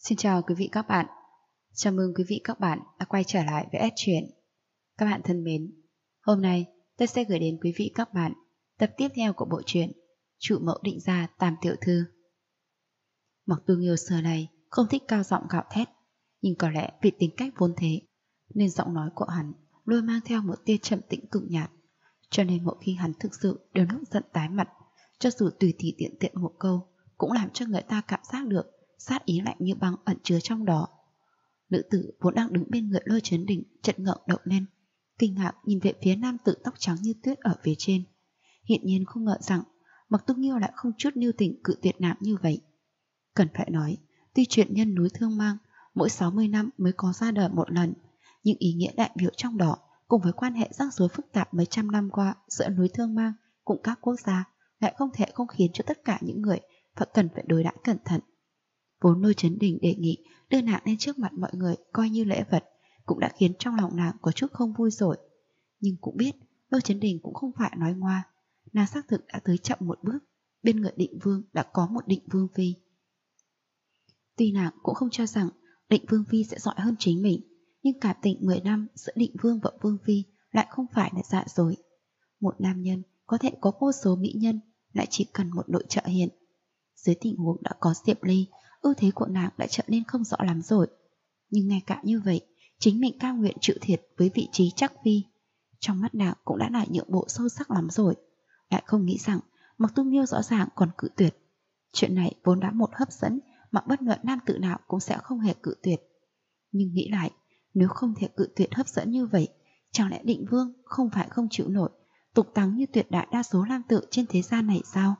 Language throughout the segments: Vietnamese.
Xin chào quý vị các bạn. Chào mừng quý vị các bạn đã quay trở lại với S Truyện. Các bạn thân mến, hôm nay tôi sẽ gửi đến quý vị các bạn tập tiếp theo của bộ truyện Trụ Mẫu Định Gia Tam Tiểu Thư. Mặc Tương Yêu xưa này không thích cao giọng gào thét, nhưng có lẽ vì tính cách vốn thế nên giọng nói của hắn luôn mang theo một tia trầm tĩnh cực nhạt, cho nên mỗi khi hắn thực sự đều lúc giận tái mặt, cho dù tùy thì tiện tiện một câu cũng làm cho người ta cảm giác được sát ý lạnh như băng ẩn chứa trong đó. Nữ tử vốn đang đứng bên người Lôi Chấn Đình chợt ngẩng đầu lên, kinh ngạc nhìn về phía nam tử tóc trắng như tuyết ở phía trên. Hiển nhiên không ngờ rằng Mặc Tương Nghiêu lại không chút lưu tình cự tuyệt nàng như vậy. Cần phải nói, tuy chuyện nhân núi Thương Mang mỗi 60 năm mới có ra đời một lần, nhưng ý nghĩa đại biểu trong đó cùng với quan hệ rắc rối phức tạp mấy trăm năm qua giữa núi Thương Mang cùng các quốc gia lại không thể không khiến cho tất cả những người phải cần phải đối đãi cẩn thận. Vốn Lôi Chấn Đình đề nghị đưa nàng lên trước mặt mọi người coi như lễ vật cũng đã khiến trong lòng nàng có chút không vui rồi. Nhưng cũng biết Lôi Chấn Đình cũng không phải nói ngoa, nàng xác thực đã tới chậm một bước, bên người Định Vương đã có một Định Vương Phi. Tuy nàng cũng không cho rằng Định Vương Phi sẽ giỏi hơn chính mình, nhưng cảm tình 10 năm giữa Định Vương và Vương Phi lại không phải là dạ dối. Một nam nhân có thể có vô số mỹ nhân, lại chỉ cần một nội trợ hiện. Dưới tình huống đã có Diệp Ly, ưu thế của nàng đã trở nên không rõ lắm rồi. Nhưng ngay cả như vậy, chính mình cam nguyện chịu thiệt với vị trí chắc phi. Trong mắt nàng cũng đã là nhượng bộ sâu sắc lắm rồi. Lại không nghĩ rằng Mặc Tương Nghiêu rõ ràng còn cự tuyệt. Chuyện này vốn đã một hấp dẫn mà bất luận nam tử nào cũng sẽ không hề cự tuyệt. Nhưng nghĩ lại, nếu không thể cự tuyệt hấp dẫn như vậy, chẳng lẽ Định Vương không phải không chịu nổi tục tắng như tuyệt đại đa số nam tử trên thế gian này sao?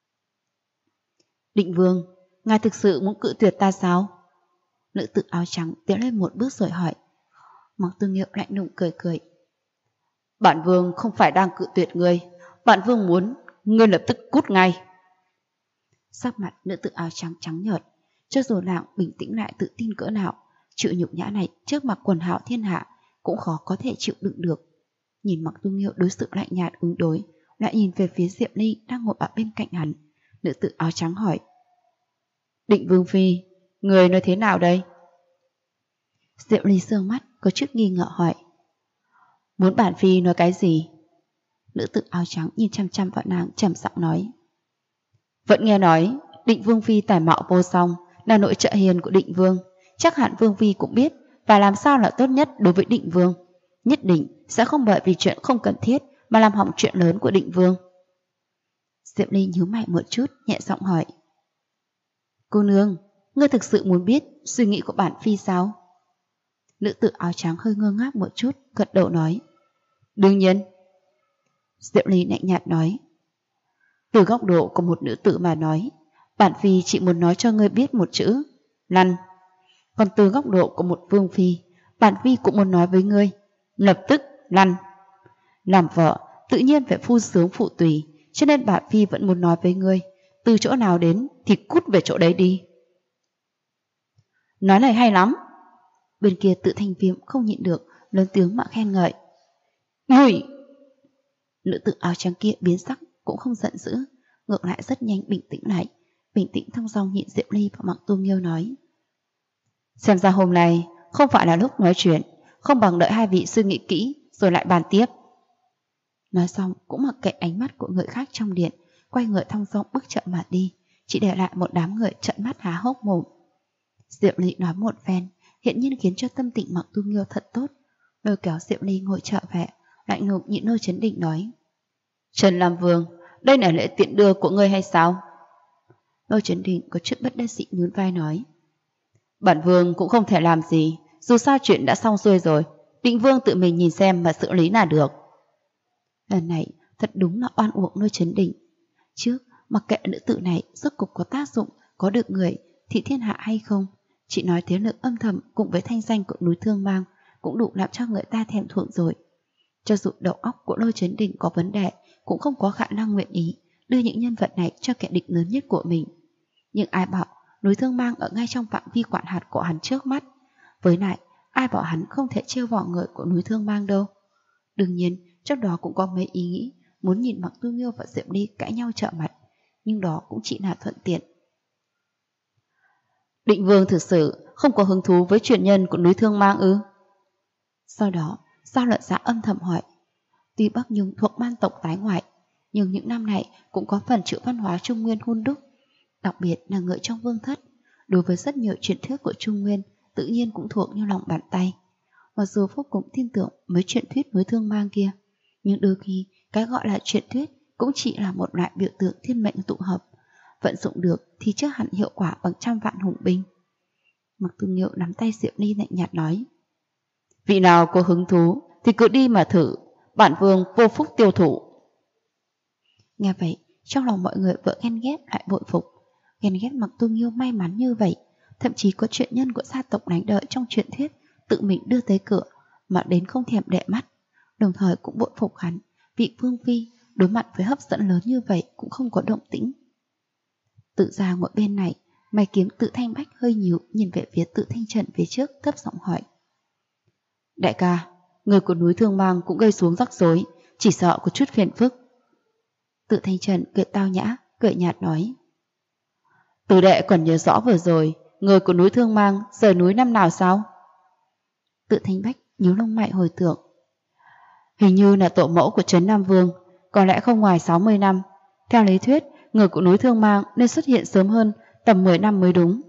Định Vương, ngài thực sự muốn cự tuyệt ta sao? Nữ tử áo trắng tiến lên một bước rồi hỏi. Mặc Tương Nghiêu lạnh lùng cười cười. Bản vương không phải đang cự tuyệt ngươi, bản vương muốn ngươi lập tức cút ngay. Sắc mặt nữ tử áo trắng trắng nhợt, cho dù nàng bình tĩnh lại tự tin cỡ nào, chịu nhục nhã này trước mặt quần hạo thiên hạ cũng khó có thể chịu đựng được. Nhìn Mặc Tương Nghiêu đối xử lạnh nhạt ứng đối, lại nhìn về phía Diệp Ly đang ngồi ở bên cạnh hắn. Nữ tử áo trắng hỏi. Định Vương Phi, người nói thế nào đây? Diệp Ly sương mắt có chút nghi ngờ hỏi. Muốn bản Phi nói cái gì? Nữ tử áo trắng nhìn chăm chăm vào nàng trầm giọng nói. Vẫn nghe nói Định Vương Phi tài mạo vô song, là nội trợ hiền của Định Vương. Chắc hẳn Vương Phi cũng biết và làm sao là tốt nhất đối với Định Vương. Nhất định sẽ không bởi vì chuyện không cần thiết mà làm hỏng chuyện lớn của Định Vương. Diệp Ly nhíu mày một chút, nhẹ giọng hỏi. Cô nương, ngươi thực sự muốn biết suy nghĩ của bản Phi sao? Nữ tử áo trắng hơi ngơ ngác một chút, gật đầu nói. Đương nhiên. Diệp Ly lạnh nhạt nói. Từ góc độ của một nữ tử mà nói, bản Phi chỉ muốn nói cho ngươi biết một chữ, lăn. Còn từ góc độ của một Vương Phi, bản Phi cũng muốn nói với ngươi, lập tức lăn. Làm vợ, tự nhiên phải phu sướng phụ tùy, cho nên bản Phi vẫn muốn nói với ngươi, từ chỗ nào đến thì cút về chỗ đấy đi. Nói này hay lắm. Bên kia Tự Thanh Viêm không nhịn được, lớn tiếng mà khen ngợi. Ngụy! Nữ tử áo trắng kia biến sắc cũng không giận dữ, ngược lại rất nhanh bình tĩnh lại, bình tĩnh thong dong nhìn Diệp Ly và Mặc Tương Nghiêu nói. Xem ra hôm nay không phải là lúc nói chuyện, không bằng đợi hai vị suy nghĩ kỹ rồi lại bàn tiếp. Nói xong cũng mặc kệ ánh mắt của người khác trong điện, quay người thong dong bước chậm mà đi, chỉ để lại một đám người trợn mắt há hốc mồm. Diệp Ly nói một phen, hiện nhiên khiến cho tâm tình Mặc Tương Nghiêu thật tốt, lôi kéo Diệp Ly ngồi trở về, lạnh lùng nhịn Lôi Chấn Định nói. Trần Lam Vương, đây là lễ tiện đưa của ngươi hay sao? Lôi Chấn Định có chút bất đắc dĩ nhún vai nói. Bản Vương cũng không thể làm gì, dù sao chuyện đã xong xuôi rồi, Định Vương tự mình nhìn xem mà xử lý là được. Lần này thật đúng là oan uổng Lôi Chấn Định. Trước mặc kệ nữ tử này rốt cục có tác dụng, có được người thị thiên hạ hay không, chỉ nói thế lực âm thầm cùng với thanh danh của núi Thương Mang cũng đủ làm cho người ta thèm thuồng rồi. Cho dù đầu óc của Lôi Chấn Định có vấn đề, cũng không có khả năng nguyện ý đưa những nhân vật này cho kẻ địch lớn nhất của mình. Nhưng ai bảo núi Thương Mang ở ngay trong phạm vi quản hạt của hắn trước mắt. Với lại, ai bảo hắn không thể trêu vào người của núi Thương Mang đâu. Đương nhiên, trong đó cũng có mấy ý nghĩ muốn nhìn Mặc Tương Nghiêu và Diệp Ly cãi nhau trợ mặt, nhưng đó cũng chỉ là thuận tiện. Định Vương thực sự không có hứng thú với truyền nhân của núi Thương Mang ư? Sau đó, Giao Luận Giả âm thầm hỏi. Tuy Bắc Nhung thuộc man tộc tái ngoại, nhưng những năm này cũng có phần chịu văn hóa Trung Nguyên hun đúc, đặc biệt là người trong vương thất. Đối với rất nhiều truyền thuyết của Trung Nguyên, tự nhiên cũng thuộc như lòng bàn tay. Mặc dù vô cùng tin tưởng mấy truyền thuyết núi Thương Mang kia, nhưng đôi khi cái gọi là truyền thuyết cũng chỉ là một loại biểu tượng thiên mệnh tụ hợp, vận dụng được thì chưa hẳn hiệu quả bằng trăm vạn hùng binh. Mặc Tư Nghiêu nắm tay Diệu Ly lạnh nhạt nói: vị nào có hứng thú thì cứ đi mà thử, bản vương vô phúc tiêu thụ. Nghe vậy, trong lòng mọi người vừa ghen ghét lại bội phục, ghen ghét Mặc Tư Nghiêu may mắn như vậy, thậm chí có chuyện nhân của gia tộc đánh đợi trong truyền thuyết tự mình đưa tới cửa mà đến không thèm để mắt, đồng thời cũng bội phục hắn, vị vương phi đối mặt với hấp dẫn lớn như vậy cũng không có động tĩnh. Tự Gia ngồi bên này, mày kiếm Tự Thanh Bách hơi nhíu, nhìn về phía Tự Thanh Trần phía trước, thấp giọng hỏi: đại ca, người của núi Thương Mang cũng gây xuống rắc rối, chỉ sợ có chút phiền phức. Tự Thanh Trần cười tao nhã, cười nhạt nói: Từ đệ còn nhớ rõ vừa rồi, người của núi Thương Mang rời núi năm nào sao? Tự Thanh Bách nhíu lông mày hồi tưởng. Hình như là tổ mẫu của Trấn Nam Vương, có lẽ không ngoài 60 năm. Theo lý thuyết, người của núi Thương Mang nên xuất hiện sớm hơn, tầm 10 năm mới đúng.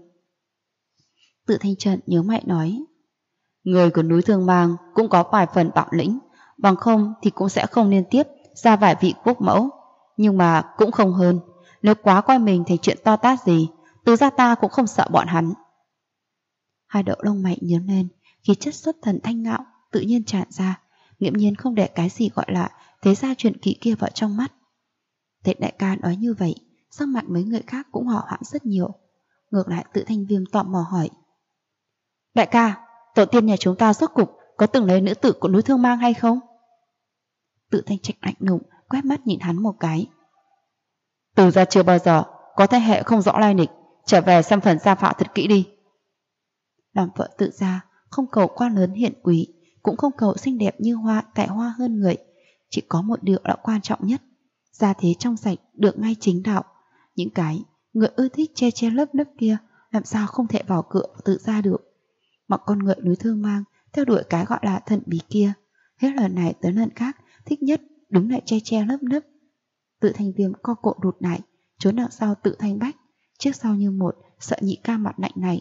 Tự Thanh Trần nhớ mày nói: người của núi Thương Mang cũng có vài phần bản lĩnh, bằng không thì cũng sẽ không liên tiếp ra vài vị quốc mẫu. Nhưng mà cũng không hơn, nếu quá coi mình thành chuyện to tát gì, Từ gia ta cũng không sợ bọn hắn. Hai đậu lông mày nhướng lên, khí chất xuất thần thanh ngạo tự nhiên tràn ra, nghiễm nhiên không để cái gì gọi là thế gia truyền kỳ kia vào trong mắt. Thấy đại ca nói như vậy, sắc mặt mấy người khác cũng hò hoãn rất nhiều. Ngược lại Tự Thanh Viêm tò mò hỏi: đại ca, tổ tiên nhà chúng ta rốt cục có từng lấy nữ tử của núi Thương Mang hay không? Tự Thanh Trạch lạnh lùng quét mắt nhìn hắn một cái. Từ gia chưa bao giờ có thế hệ không rõ lai lịch, trở về xem phần gia phạ thật kỹ đi. Làm vợ Tự gia không cầu quan lớn hiển quý, cũng không cầu xinh đẹp như hoa, tài hoa hơn người, chỉ có một điều là quan trọng nhất: gia thế trong sạch, được ngay chính đạo. Những cái người ưa thích che che lấp lấp kia làm sao không thể vào cửa Tự gia được. Mọi con người núi Thương Mang theo đuổi cái gọi là thần bí kia, hết lần này tới lần khác thích nhất đúng lại che che lấp lấp. Tự Thanh Viêm co cộ đụt lại, trốn đằng sau Tự Thanh Bách, trước sau như một, sợ nhị ca mặt lạnh này.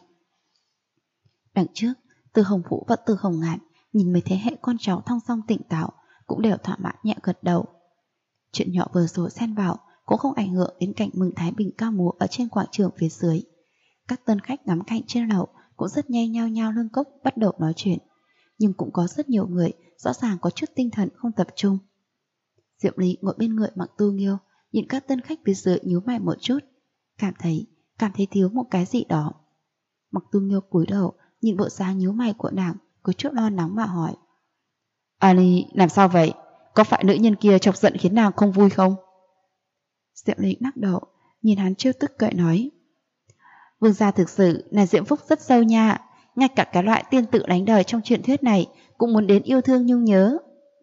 Đằng trước, Từ Hồng Vũ và Từ Hồng Ngạn nhìn mấy thế hệ con cháu thong dong tỉnh táo, cũng đều thỏa mãn nhẹ gật đầu. Chuyện nhỏ vừa rồi xen vào cũng không ảnh hưởng đến cảnh mừng thái bình ca múa ở trên quảng trường phía dưới. Các tân khách ngắm cảnh trên lầu cũng rất nhanh nhao nhao lưng cốc bắt đầu nói chuyện, nhưng cũng có rất nhiều người rõ ràng có chút tinh thần không tập trung. Diệu Ly ngồi bên người Mặc Tu Nghiêu, nhìn các tân khách phía dưới nhíu mày một chút, cảm thấy thiếu một cái gì đó. Mặc Tu Nghiêu cúi đầu nhìn bộ dáng nhíu mày của nàng, có chút lo lắng mà hỏi: Ali, làm sao vậy? Có phải nữ nhân kia chọc giận khiến nàng không vui không? Diệu Ly lắc đầu, nhìn hắn trêu tức cợt nói: vương gia thực sự là diễm phúc rất sâu nha, ngay cả cái loại tiên tự đánh đời trong truyền thuyết này cũng muốn đến yêu thương nhung nhớ.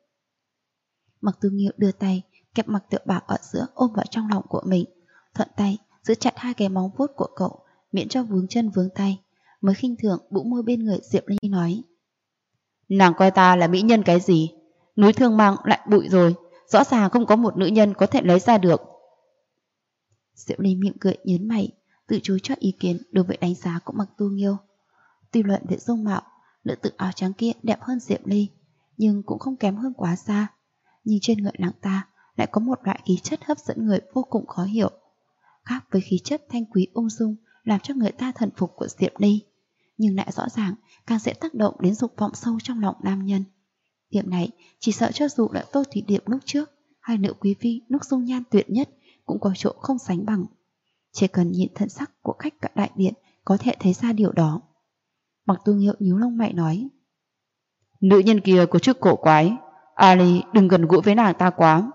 Mặc Tu Nghiêu đưa tay kẹp Mặc Tiểu Bảo ở giữa ôm vào trong lòng của mình, thuận tay giữ chặt hai cái móng vuốt của cậu, miễn cho vướng chân vướng tay, mới khinh thường bũ môi bên người Diệu Ly nói: nàng coi ta là mỹ nhân cái gì? Núi Thương Mang lại bụi rồi, rõ ràng không có một nữ nhân có thể lấy ra được. Diệu Ly mỉm cười nhớn mày, từ chối cho ý kiến đối với đánh giá của Mặc Tu Nghiêu. Tuy luận về dung mạo, nữ tử áo trắng kia đẹp hơn Diệu Ly, nhưng cũng không kém hơn quá xa. Nhưng trên người nàng ta lại có một loại khí chất hấp dẫn người vô cùng khó hiểu, khác với khí chất thanh quý ung dung làm cho người ta thần phục của Diệu Ly, nhưng lại rõ ràng càng dễ tác động đến dục vọng sâu trong lòng nam nhân. Điểm này chỉ sợ cho dù là Tô Thủy Điệp lúc trước hay nữ quý phi lúc dung nhan tuyệt nhất cũng có chỗ không sánh bằng. Chỉ cần nhìn thân sắc của khách cả đại điện có thể thấy ra điều đó. Mặc Tu Nghiêu nhíu lông mày nói: nữ nhân kia có chút cổ quái, Ali đừng gần gũi với nàng ta quá.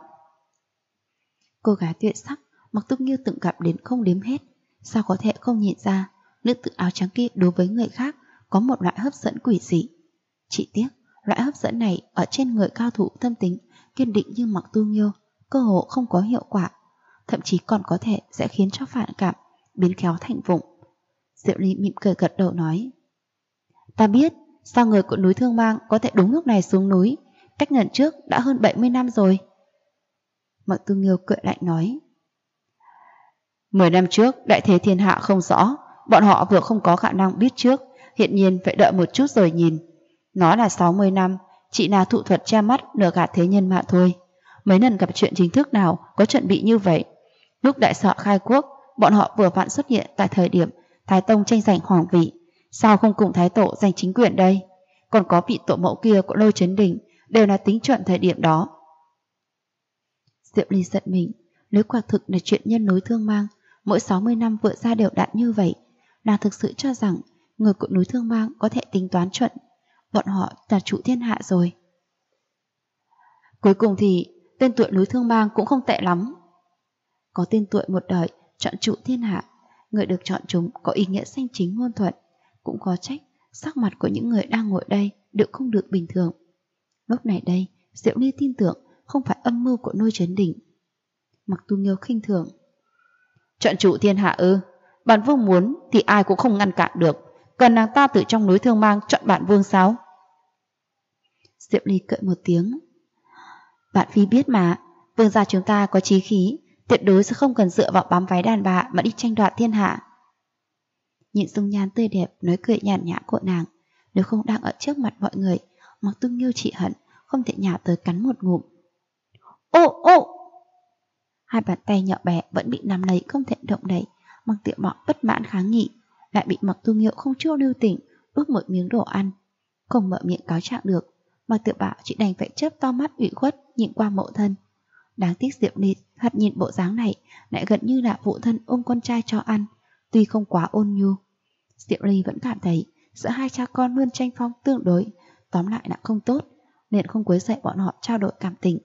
Cô gái tuyệt sắc Mặc Tu Nghiêu từng gặp đến không đếm hết, sao có thể không nhìn ra nữ tử áo trắng kia đối với người khác có một loại hấp dẫn quỷ dị. Chỉ tiếc loại hấp dẫn này ở trên người cao thủ tâm tính kiên định như Mặc Tu Nghiêu cơ hồ không có hiệu quả, thậm chí còn có thể sẽ khiến cho phản cảm, biến khéo thành vụng. Diệu Ly mỉm cười gật đầu nói. Ta biết, sao người của núi Thương Mang có thể đúng lúc này xuống núi, cách lần trước đã hơn 70 năm rồi. Mạc Tu Nghiêu cười lạnh nói. 10 năm trước, đại thế thiên hạ không rõ, bọn họ vừa không có khả năng biết trước, hiện nhiên phải đợi một chút rồi nhìn. Nói là 60 năm, chỉ là thụ thuật che mắt lừa gạt thế nhân mà thôi. Mấy lần gặp chuyện chính thức nào có chuẩn bị như vậy. Lúc đại sở khai quốc, bọn họ vừa vặn xuất hiện tại thời điểm Thái Tông tranh giành hoàng vị. Sao không cùng Thái Tổ giành chính quyền đây? Còn có vị tổ mẫu kia của Lôi Chấn Đình đều là tính chuẩn thời điểm đó. Diệu Ly giận mình, nếu quả thực là chuyện nhân núi Thương Mang, mỗi 60 năm vượt ra đều đặn như vậy, nàng thực sự cho rằng người của núi Thương Mang có thể tính toán chuẩn. Bọn họ là chủ thiên hạ rồi. Cuối cùng thì tên tuổi núi Thương Mang cũng không tệ lắm. Có tên tuổi một đời chọn trụ thiên hạ, người được chọn chúng có ý nghĩa sanh chính ngôn thuận. Cũng có trách sắc mặt của những người đang ngồi đây đều không được bình thường. Lúc này đây, Diệu Ly tin tưởng không phải âm mưu của Lôi Chấn Đình. Mạc Tu Nghiêu khinh thường. Chọn trụ thiên hạ ư? Bản vương muốn thì ai cũng không ngăn cản được. Cần nàng ta từ trong núi Thương Mang chọn bản vương sao? Diệu Ly cười một tiếng. Bạn phi biết mà, vương gia chúng ta có chí khí, tuyệt đối sẽ không cần dựa vào bám váy đàn bà mà đi tranh đoạt thiên hạ. Nhìn dung nhan tươi đẹp nói cười nhàn nhã của nàng, nếu không đang ở trước mặt mọi người, Mạc Tu Nghiêu chỉ hận không thể nhào tới cắn một ngụm. Ô ô! Hai bàn tay nhỏ bé vẫn bị nắm lấy không thể động đậy. Mạc Tiểu Bảo bất mãn kháng nghị, lại bị Mạc Tu Nghiêu không chút lưu tình ướp một miếng đồ ăn. Không mở miệng cáo trạng được, Mạc Tiểu Bảo chỉ đành phải chớp to mắt ủy khuất nhìn qua mẫu thân. Đáng tiếc Diệu Ly thật nhìn bộ dáng này lại gần như là phụ thân ôm con trai cho ăn, tuy không quá ôn nhu. Diệu Ly vẫn cảm thấy giữa hai cha con luôn tranh phong tương đối, tóm lại là không tốt, nên không quấy rầy bọn họ trao đổi cảm tình.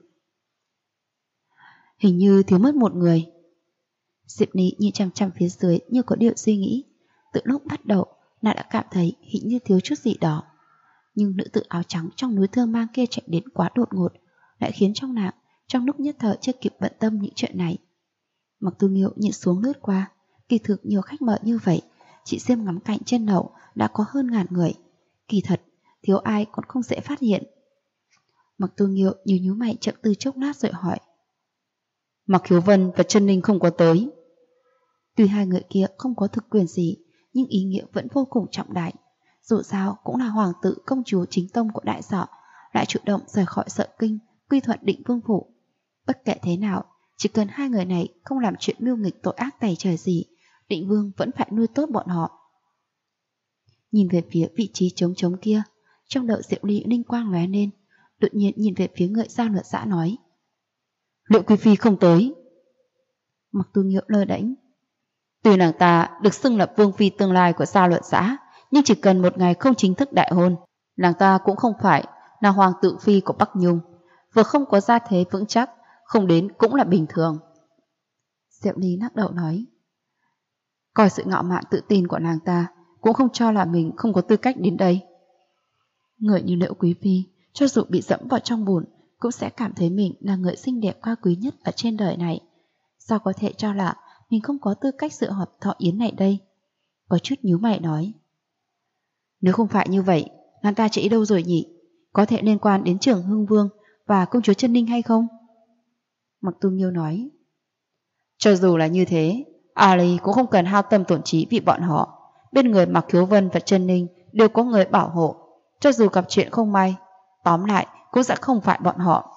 Hình như thiếu mất một người. Diệp Ly nhìn chằm chằm phía dưới như có điều suy nghĩ. Từ lúc bắt đầu, nàng đã cảm thấy hình như thiếu chút gì đó. Nhưng nữ tử áo trắng trong núi Thương Mang kia chạy đến quá đột ngột, lại khiến trong nàng trong lúc nhất thời chưa kịp bận tâm những chuyện này. Mạc Tu Nghiêu nhìn xuống lướt qua, kỳ thực nhiều khách mời như vậy, chị xem ngắm cảnh trên lầu đã có hơn ngàn người. Kỳ thật, thiếu ai còn không dễ phát hiện. Mạc Tu Nghiêu nhíu mày chậm tư chốc lát rồi hỏi. Mạc Hiếu Vân và Trân Ninh không có tới. Tuy hai người kia không có thực quyền gì, nhưng ý nghĩa vẫn vô cùng trọng đại. Dù sao cũng là hoàng tử công chúa chính tông của đại sở, lại chủ động rời khỏi Sở Kinh, quy thuận Định Vương phủ. Bất kể thế nào, chỉ cần hai người này không làm chuyện mưu nghịch tội ác tày trời gì, Định Vương vẫn phải nuôi tốt bọn họ. Nhìn về phía vị trí trống trống kia, trong đầu Diệu Ly linh quang lóe lên, đột nhiên nhìn về phía người Giao Luật Xã nói. Liệu Quý Phi không tới? Mạc Tu Nghiêu lơ đễnh. Tuy nàng ta được xưng là vương phi tương lai của Giao Luật Xã, nhưng chỉ cần một ngày không chính thức đại hôn, nàng ta cũng không phải là hoàng tử phi của Bắc Nhung, vừa không có gia thế vững chắc, không đến cũng là bình thường. Diệu Ly lắc đầu nói. Coi sự ngạo mạn tự tin của nàng ta, cũng không cho là mình không có tư cách đến đây. Người như Liệu Quý Phi, cho dù bị dẫm vào trong bùn, cũng sẽ cảm thấy mình là người xinh đẹp cao quý nhất ở trên đời này. Sao có thể cho là mình không có tư cách dự họp thọ yến này đây? Có chút nhíu mày nói. Nếu không phải như vậy, nàng ta chạy đâu rồi nhỉ? Có thể liên quan đến Trưởng Hưng Vương và công chúa Trân Ninh hay không? Mạc Tu Nghiêu nói. Cho dù là như thế, Ali cũng không cần hao tâm tổn trí vì bọn họ. Bên người Mạc Hiếu Vân và Trân Ninh đều có người bảo hộ. Cho dù gặp chuyện không may, tóm lại cũng sẽ không phải bọn họ.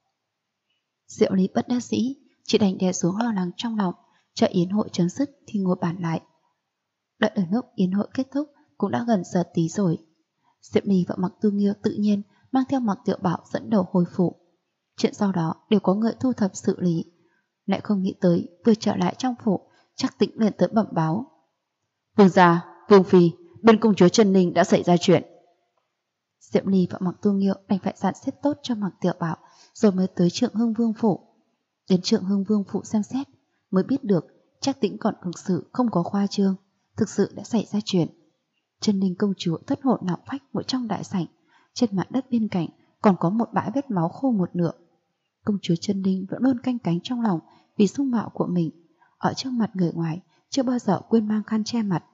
Diệu Ly bất đắc dĩ, chỉ đành đè xuống lo lắng trong lòng, chờ yến hội chấm dứt thì ngồi bàn lại. Đợi ở lúc yến hội kết thúc cũng đã gần giờ tí rồi. Diệp Ly và Mạc Tu Nghiêu tự nhiên mang theo Mạc Tiểu Bảo dẫn đầu hồi phủ. Chuyện sau đó đều có người thu thập xử lý. Lại không nghĩ tới vừa trở lại trong phủ, chắc Tĩnh liền tới bẩm báo. Vương gia, Vương Phi, bên công chúa Trân Ninh đã xảy ra chuyện. Diệp Ly và Mạc Tu Nghiêu đành phải dặn xếp tốt cho Mạc Tiểu Bảo, rồi mới tới Trượng Hưng Vương phủ. Đến Trượng Hưng Vương phủ xem xét, mới biết được chắc Tĩnh còn thực sự không có khoa trương, thực sự đã xảy ra chuyện. Trân Ninh công chúa thất hồn lạc phách ngồi trong đại sảnh, trên mặt đất bên cạnh còn có một bãi vết máu khô một nửa. Công chúa Trân Ninh vẫn luôn canh cánh trong lòng vì dung mạo của mình, ở trước mặt người ngoài chưa bao giờ quên mang khăn che mặt.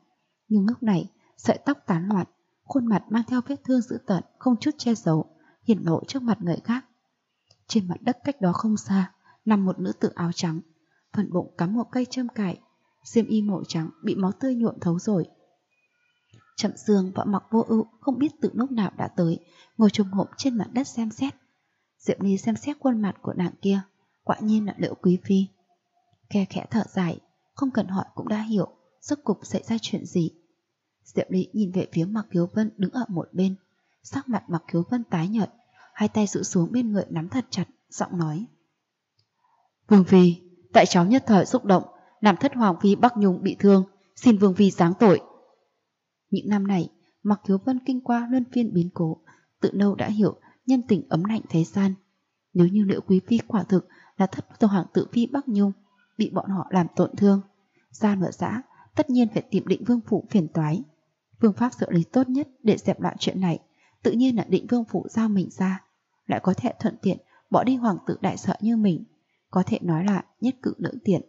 Nhưng lúc này, sợi tóc tán loạn, khuôn mặt mang theo vết thương dữ tợn không chút che giấu, hiển lộ trước mặt người khác. Trên mặt đất cách đó không xa, nằm một nữ tử áo trắng, phần bụng cắm một cây châm cài, xiêm y màu trắng bị máu tươi nhuộm thấu rồi. Trầm Dương và Mặc Vô Ưu không biết từ lúc nào đã tới, ngồi chồm hổm trên mặt đất xem xét. Diệp Ly xem xét khuôn mặt của nàng kia, quả nhiên là Liễu Quý phi. Khe khẽ thở dài, không cần hỏi cũng đã hiểu rốt cục xảy ra chuyện gì. Diệp Ly nhìn về phía Mặc Khiếu Vân đứng ở một bên, sắc mặt Mặc Khiếu Vân tái nhợt, hai tay dụ xuống bên người nắm thật chặt, giọng nói: Vương phi, tại cháu nhất thời xúc động, làm thất hoàng phi Bắc Nhung bị thương, xin Vương phi giáng tội. Những năm này, Mặc Khiếu Vân kinh qua luân phiên biến cố, tự lâu đã hiểu nhân tình ấm lạnh thế gian. Nếu như Liễu Quý phi quả thực là thất hoàng tử phi Bắc Nhung, bị bọn họ làm tổn thương, gia nội xã tất nhiên phải tìm Định Vương phủ phiền toái. Phương pháp xử lý tốt nhất để dẹp loạn chuyện này, tự nhiên là Định Vương phủ giao mình ra, lại có thể thuận tiện bỏ đi hoàng tử đại sợ như mình, có thể nói là nhất cử lưỡng tiện.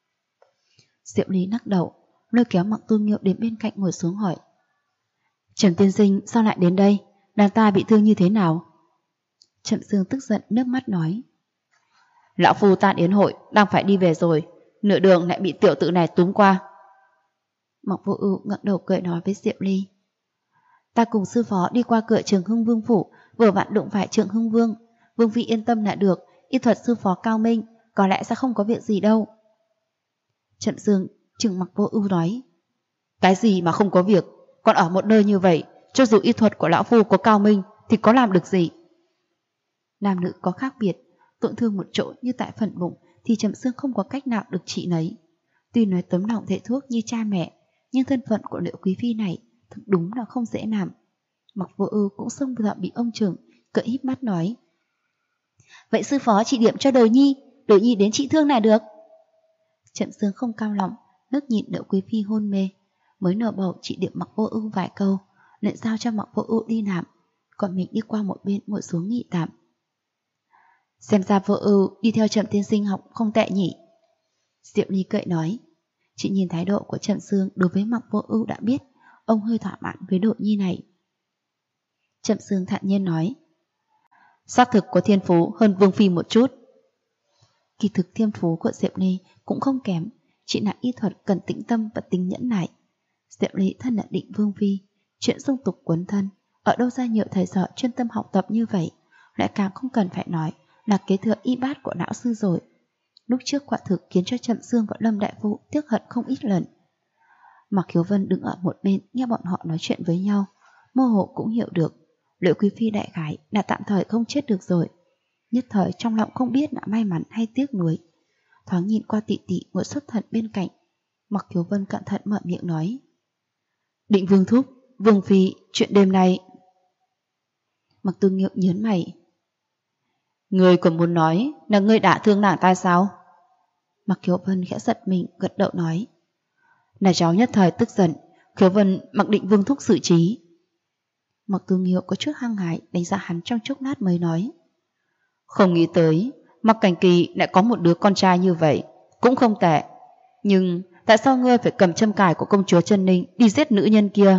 Diệp Lý lắc đầu, lôi kéo Mặc Tu Nghiêu đến bên cạnh ngồi xuống hỏi: Trầm tiên sinh sao lại đến đây? Nàng ta bị thương như thế nào? Trầm Dương tức giận nước mắt nói: Lão phu tan yến hội, đang phải đi về rồi, nửa đường lại bị tiểu tử này túm qua. Mặc Vô Ưu ngẩng đầu cười nói với Diệp Ly: Ta cùng sư phó đi qua cửa Trường Hưng Vương phủ, vừa vặn đụng phải Trường Hưng Vương. Vương phi yên tâm là được, y thuật sư phó cao minh, có lẽ sẽ không có việc gì đâu. Trầm Dương trừng Mặc Vô Ưu nói: Cái gì mà không có việc, còn ở một nơi như vậy, cho dù y thuật của lão phu có cao minh thì có làm được gì? Nam nữ có khác biệt, tổn thương một chỗ như tại phần bụng thì Trầm Dương không có cách nào được trị nấy. Tuy nói tấm lòng thầy thuốc như cha mẹ, nhưng thân phận của Liễu Quý phi này thực đúng là không dễ làm. Mặc Vô Ưu cũng xông vào bị ông trưởng cợt híp mắt nói: Vậy sư phó chỉ điểm cho Đồ Nhi đến trị thương này được. Trầm Dương không cam lòng, ngước nhìn Liễu Quý phi hôn mê, mới nở bầu chỉ điểm Mặc Vô Ưu vài câu, lại giao cho Mặc Vô Ưu đi làm, còn mình đi qua một bên ngồi xuống nghỉ tạm. Xem ra Vô Ưu đi theo Trầm tiên sinh học không tệ nhỉ? Diệp Ly cười nói. Chị nhìn thái độ của Trầm Dương đối với Mặc Vô Ưu đã biết ông hơi thỏa mãn với Đồ Nhi này. Trầm Dương thản nhiên nói: Xác thực có thiên phú hơn Vương phi một chút. Kỳ thực thiên phú của Diệp Ly cũng không kém, chỉ là y thuật cần tĩnh tâm và tính nhẫn nại. Diệp Ly thân là Định Vương phi, chuyện dung tục quấn thân, ở đâu ra nhiều thời giờ chuyên tâm học tập như vậy, lại càng không cần phải nói là kế thừa y bát của lão sư rồi. Lúc trước quả thực khiến cho Trầm Dương và Lâm Đại Vũ tiếc hận không ít lần. Mặc Khiếu Vân đứng ở một bên nghe bọn họ nói chuyện với nhau, mơ hồ cũng hiểu được Liễu Quý phi đại khái là tạm thời không chết được rồi. Nhất thời trong lòng không biết là may mắn hay tiếc nuối. Thoáng nhìn qua Tị Tị ngồi xuất thần bên cạnh, Mặc Khiếu Vân cẩn thận mở miệng nói: Định Vương thúc, Vương phi, chuyện đêm nay. Mặc Tu Nghiêu nhớn mày: Ngươi còn muốn nói là ngươi đã thương nàng ta sao? Mặc Khiếu Vân khẽ giật mình gật đầu nói: Là cháu nhất thời tức giận, Khiếu Vân mặc Định Vương thúc xử trí. Mặc Tu Nghiêu có chút hăng hái đánh giá hắn trong chốc lát mới nói: Không nghĩ tới Mặc Cảnh Kỳ lại có một đứa con trai như vậy, cũng không tệ. Nhưng tại sao ngươi phải cầm châm cài của công chúa Chân Ninh đi giết nữ nhân kia?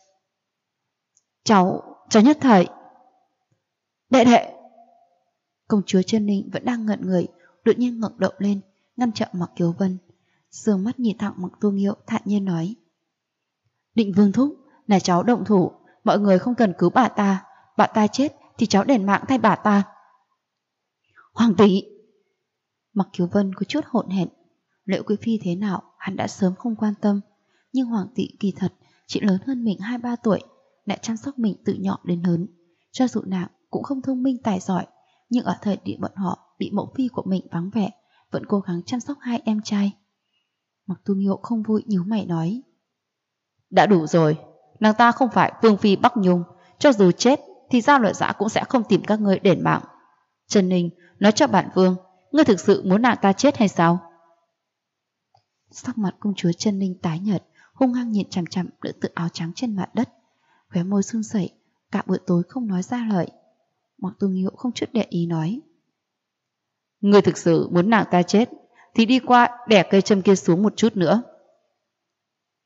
Cháu nhất thời. Đệ. Công chúa Chân Ninh vẫn đang ngẩn người, đột nhiên ngẩng đầu lên, ngăn chặn Mặc Kiều Vân, dương mắt nhìn thẳng Mặc Tu Nghiêu, thản nhiên nói: Định Vương thúc, là cháu động thủ, mọi người không cần cứu bà ta chết thì cháu đền mạng thay bà ta. Hoàng tỷ! Mặc Kiều Vân có chút hỗn hển, Liễu Quý phi thế nào hắn đã sớm không quan tâm, nhưng Hoàng tỷ kỳ thật chỉ lớn hơn mình 2-3 tuổi, lại chăm sóc mình từ nhỏ đến lớn. Cho dù nàng cũng không thông minh tài giỏi, nhưng ở thời điểm bọn họ bị mẫu phi của mình vắng vẻ, vẫn cố gắng chăm sóc hai em trai. Mặc Tu Nghiêu không vui nhíu mày nói: Đã đủ rồi, nàng ta không phải Vương phi Bắc Nhung, cho dù chết thì Gia Luật Giã cũng sẽ không tìm các ngươi đền mạng. Trần Ninh, nói cho bản vương, ngươi thực sự muốn nàng ta chết hay sao? Sắc mặt công chúa Trân Ninh tái nhợt, hung hăng nhìn chằm chằm nữ tử áo trắng trên mặt đất, khóe môi run rẩy, cả buổi tối không nói ra lời. Mặc Tu Nghiêu không chút để ý nói: Ngươi thực sự muốn nàng ta chết thì đi qua đẻ cây châm kia xuống một chút nữa.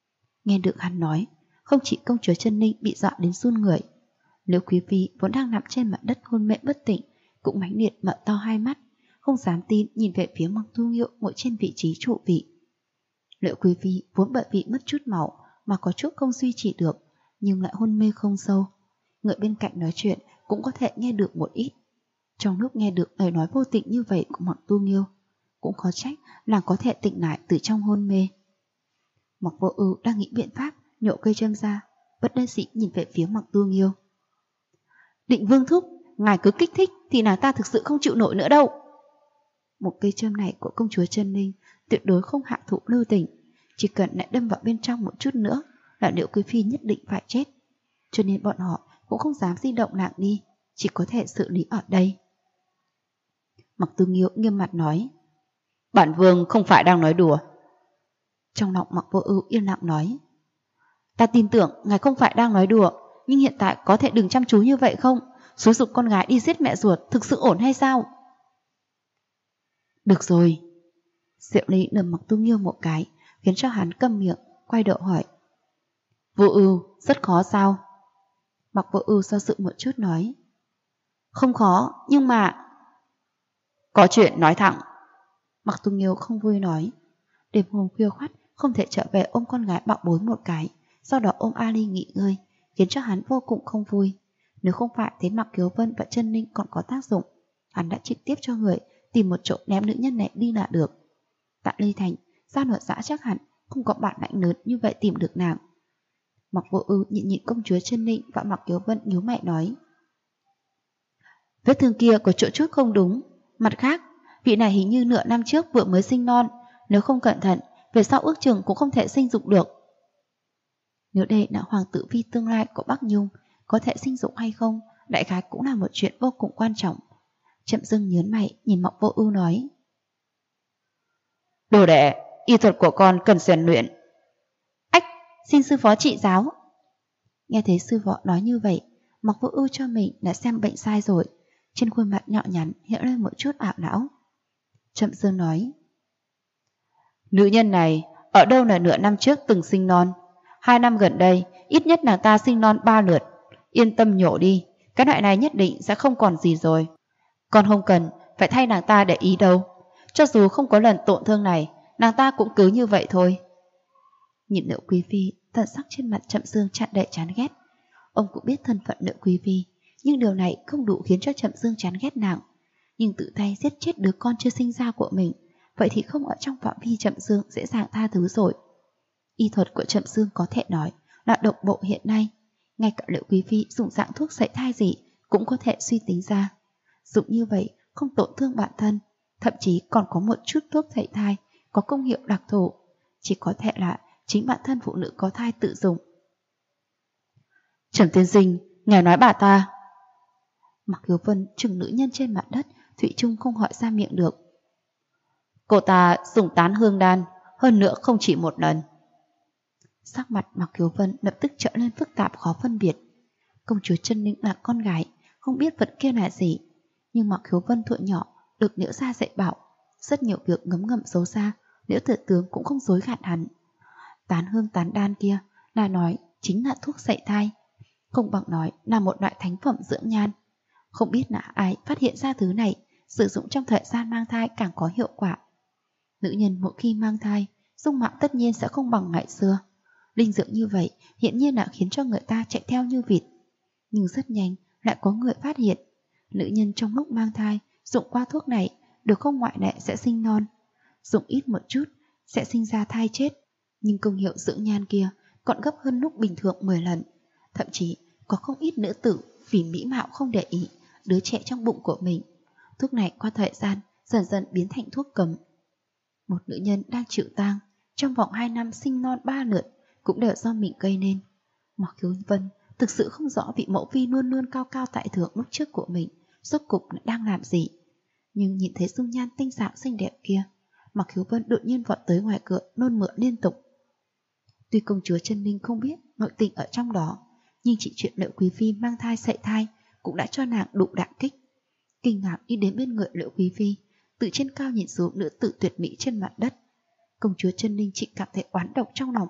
Nghe được hắn nói, không chỉ công chúa Chân Ninh bị dọa đến run người, Liễu Quý Phi vốn đang nằm trên mặt đất hôn mê bất tỉnh cũng mãnh liệt mở to hai mắt, không dám tin nhìn về phía Mặc Tu Nghiêu ngồi trên vị trí trụ vị. Liễu Quý Phi vốn bởi vì mất chút máu mà có chút không duy trì được, nhưng lại hôn mê không sâu. Người bên cạnh nói chuyện cũng có thể nghe được một ít. Trong lúc nghe được lời nói vô tình như vậy của Mặc Tu Nghiêu, cũng khó trách nàng có thể tỉnh lại từ trong hôn mê. Mặc Vô Ưu đang nghĩ biện pháp nhổ cây châm ra, bất đắc dĩ nhìn về phía Mặc Tu Nghiêu. Định Vương thúc, ngài cứ kích thích thì nàng ta thực sự không chịu nổi nữa đâu. Một cây châm này của công chúa Chân Ninh tuyệt đối không hạ thủ lưu tình, chỉ cần lại đâm vào bên trong một chút nữa là Liễu Quý Phi nhất định phải chết. Cho nên bọn họ cũng không dám di động nàng đi, chỉ có thể xử lý ở đây. Mặc Tu Nghiêu nghiêm mặt nói, bản vương không phải đang nói đùa. Trong lòng Mặc Vô Ưu yên lặng nói, ta tin tưởng ngài không phải đang nói đùa, nhưng hiện tại có thể đừng chăm chú như vậy không? Xúi giục con gái đi giết mẹ ruột thực sự ổn hay sao? Được rồi. Diệu Ly nườm Mặc Tu Nghiêu một cái, khiến cho hắn câm miệng, quay đầu hỏi, Vô Ưu, rất khó sao? Mặc Vô Ưu do dự một chút nói, không khó, nhưng mà... Có chuyện nói thẳng. Mặc Tu Nghiêu không vui nói, đêm hôm khuya khoắt không thể trở về ôm con gái bảo bối một cái, sau đó ôm Ali nghỉ ngơi, khiến cho hắn vô cùng không vui. Nếu không phải thấy Mặc Kiều Vân và Chân Ninh còn có tác dụng, hắn đã trực tiếp cho người tìm một chỗ ném nữ nhân này đi là được. Tại Ly Thành, Gia Nội Dã chắc hẳn không có bản lãnh lớn như vậy tìm được nàng. Mặc Vô Ưu nhịn công chúa Chân Ninh và Mặc Kiều Vân nhíu mày nói, vết thương kia có chỗ chút không đúng. Mặt khác, vị này hình như nửa năm trước vừa mới sinh non, nếu không cẩn thận, về sau ước chừng cũng không thể sinh dục được. Nếu đây là hoàng tử phi tương lai của Bắc Nhung, có thể sinh dục hay không, đại khái cũng là một chuyện vô cùng quan trọng. Chậm dưng nhớn mày nhìn Mặc Vô Ưu nói, đồ đệ, y thuật của con cần rèn luyện. Ách, xin sư phó trị giáo. Nghe thấy sư phó nói như vậy, Mặc Vô Ưu cho mình đã xem bệnh sai rồi, trên khuôn mặt nhỏ nhắn hiện lên một chút ảo não. Chậm dưng nói, nữ nhân này ở đâu là nửa năm trước từng sinh non, 2 năm gần đây ít nhất nàng ta sinh non 3 lượt. Yên tâm nhổ đi, cái loại này nhất định sẽ không còn gì rồi. Con không cần phải thay nàng ta để ý đâu, cho dù không có lần tổn thương này, nàng ta cũng cứ như vậy thôi. Nhìn Liễu Quý Phi, thần sắc trên mặt Chậm Dương tràn đầy chán ghét. Ông cũng biết thân phận Liễu Quý Phi, nhưng điều này không đủ khiến cho Chậm Dương chán ghét nàng. Nhưng tự tay giết chết đứa con chưa sinh ra của mình, vậy thì không ở trong phạm vi Chậm Dương dễ dàng tha thứ rồi. Y thuật của Chậm Dương có thể nói là độc bộ hiện nay, ngay cả Liễu Quý Phi dùng dạng thuốc sảy thai gì cũng có thể suy tính ra. Dùng như vậy không tổn thương bản thân, thậm chí còn có một chút thuốc sảy thai có công hiệu đặc thù, chỉ có thể là chính bản thân phụ nữ có thai tự dùng. Trầm tiên sinh, ngài nói bà ta. Mặc Kiều Vân chừng nữ nhân trên mặt đất, thủy chung không hỏi ra miệng được. Cô ta dùng tán hương đan, hơn nữa không chỉ một lần. Sắc mặt Mặc Kiều Vân lập tức trở nên phức tạp khó phân biệt. Công chúa Chân Ninh là con gái, không biết vật kia là gì, nhưng Mặc Kiều Vân thuở nhỏ được Liễu gia dạy bảo, rất nhiều việc ngấm ngầm xấu xa, Liễu thừa tướng cũng không dối gạt hắn. Tán hương tán đan kia là nói chính là thuốc sảy thai, không bằng nói là một loại thánh phẩm dưỡng nhan. Không biết là ai phát hiện ra thứ này, sử dụng trong thời gian mang thai càng có hiệu quả. Nữ nhân mỗi khi mang thai, dung mạo tất nhiên sẽ không bằng ngày xưa. Linh dược như vậy hiện nhiên là khiến cho người ta chạy theo như vịt. Nhưng rất nhanh lại có người phát hiện, nữ nhân trong lúc mang thai dụng qua thuốc này được không ngoại lệ sẽ sinh non. Dùng ít một chút sẽ sinh ra thai chết, nhưng công hiệu dưỡng nhan kia còn gấp hơn lúc bình thường 10 lần. Thậm chí có không ít nữ tử vì mỹ mạo không để ý đứa trẻ trong bụng của mình. Thuốc này qua thời gian dần dần biến thành thuốc cấm. Một nữ nhân đang chịu tang, trong vòng 2 năm sinh non 3 lượt cũng đều do mình gây nên. Mặc Kiều Vân thực sự không rõ vị mẫu phi luôn luôn cao cao tại thượng lúc trước của mình rốt cục đang làm gì. Nhưng nhìn thấy dung nhan tinh xảo xinh đẹp kia, Mặc Kiều Vân đột nhiên vọt tới ngoài cửa nôn mửa liên tục. Tuy công chúa Chân Ninh không biết nội tình ở trong đó, nhưng chỉ chuyện Liễu Quý Phi mang thai sảy thai cũng đã cho nàng đủ đả kích. Kinh ngạc đi đến bên người Liễu Quý Phi, từ trên cao nhìn xuống nữ tử tuyệt mỹ trên mặt đất. Công chúa Chân Ninh chỉ cảm thấy oán độc trong lòng,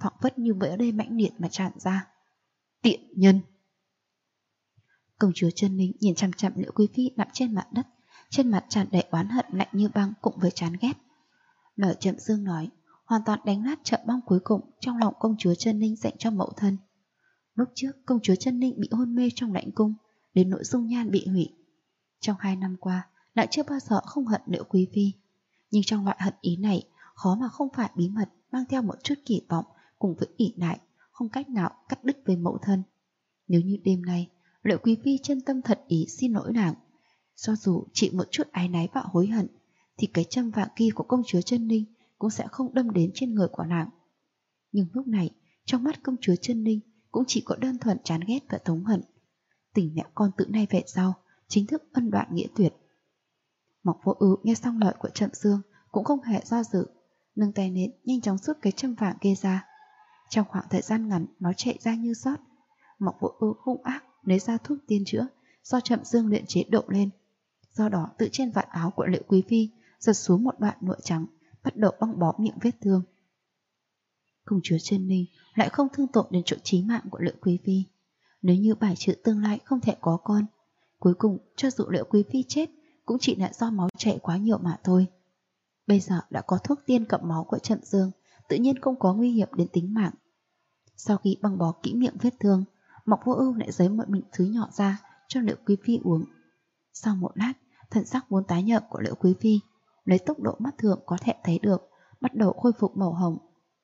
phảng phất như vỡ đê mãnh liệt mà tràn ra. Tiện nhân! Công chúa Chân Ninh nhìn chằm chằm Liễu Quý Phi nằm trên mặt đất, trên mặt tràn đầy oán hận lạnh như băng cùng với chán ghét. Lời Trầm Dương nói hoàn toàn đánh nát trận băng cuối cùng trong lòng công chúa Chân Ninh dành cho mẫu thân. Lúc trước công chúa Chân Ninh bị hôn mê trong lãnh cung, đến nỗi dung nhan bị hủy. Trong 2 năm qua, lại chưa bao giờ không hận Liễu Quý Phi. Nhưng trong loại hận ý này, khó mà không phải bí mật mang theo một chút kỳ vọng cùng với ỷ lại, không cách nào cắt đứt với mẫu thân. Nếu như đêm nay, Liễu Quý Phi chân tâm thật ý xin lỗi nàng, cho dù chỉ một chút áy náy và hối hận, thì cái châm vàng kia của công chúa Chân Ninh cũng sẽ không đâm đến trên người của nàng. Nhưng lúc này, trong mắt công chúa Chân Ninh cũng chỉ có đơn thuần chán ghét và thống hận. Tình mẹ con từ nay về sau chính thức ân đoạn nghĩa tuyệt. Mộc Vô Ưu nghe xong lời của Trầm Dương cũng không hề do dự, nâng tay lên nhanh chóng rút cái châm vàng kia ra. Trong khoảng thời gian ngắn, nó chạy ra như rót. Mộc Vô Ưu hung ác lấy ra thuốc tiên chữa do Trầm Dương luyện chế đổ lên, do đó tự trên vạt áo của Liễu Quý Phi giật xuống một đoạn lụa trắng, bắt đầu băng bó miệng vết thương. Công chúa Chân Ninh lại không thương tổn đến chỗ chí mạng của Liễu Quý Phi. Nếu như bài trừ tương lai không thể có con, cuối cùng cho dù Liễu Quý Phi chết cũng chỉ là do máu chảy quá nhiều mà thôi. Bây giờ đã có thuốc tiên cầm máu của Trầm Dương, tự nhiên không có nguy hiểm đến tính mạng. Sau khi băng bó kỹ miệng vết thương, Mộc Vô Ưu lại giấy một bình thứ nhỏ ra cho Liễu Quý Phi uống. Sau một lát, thần sắc vốn tái nhợt của Liễu Quý Phi lấy tốc độ mắt thường có thể thấy được bắt đầu khôi phục màu hồng.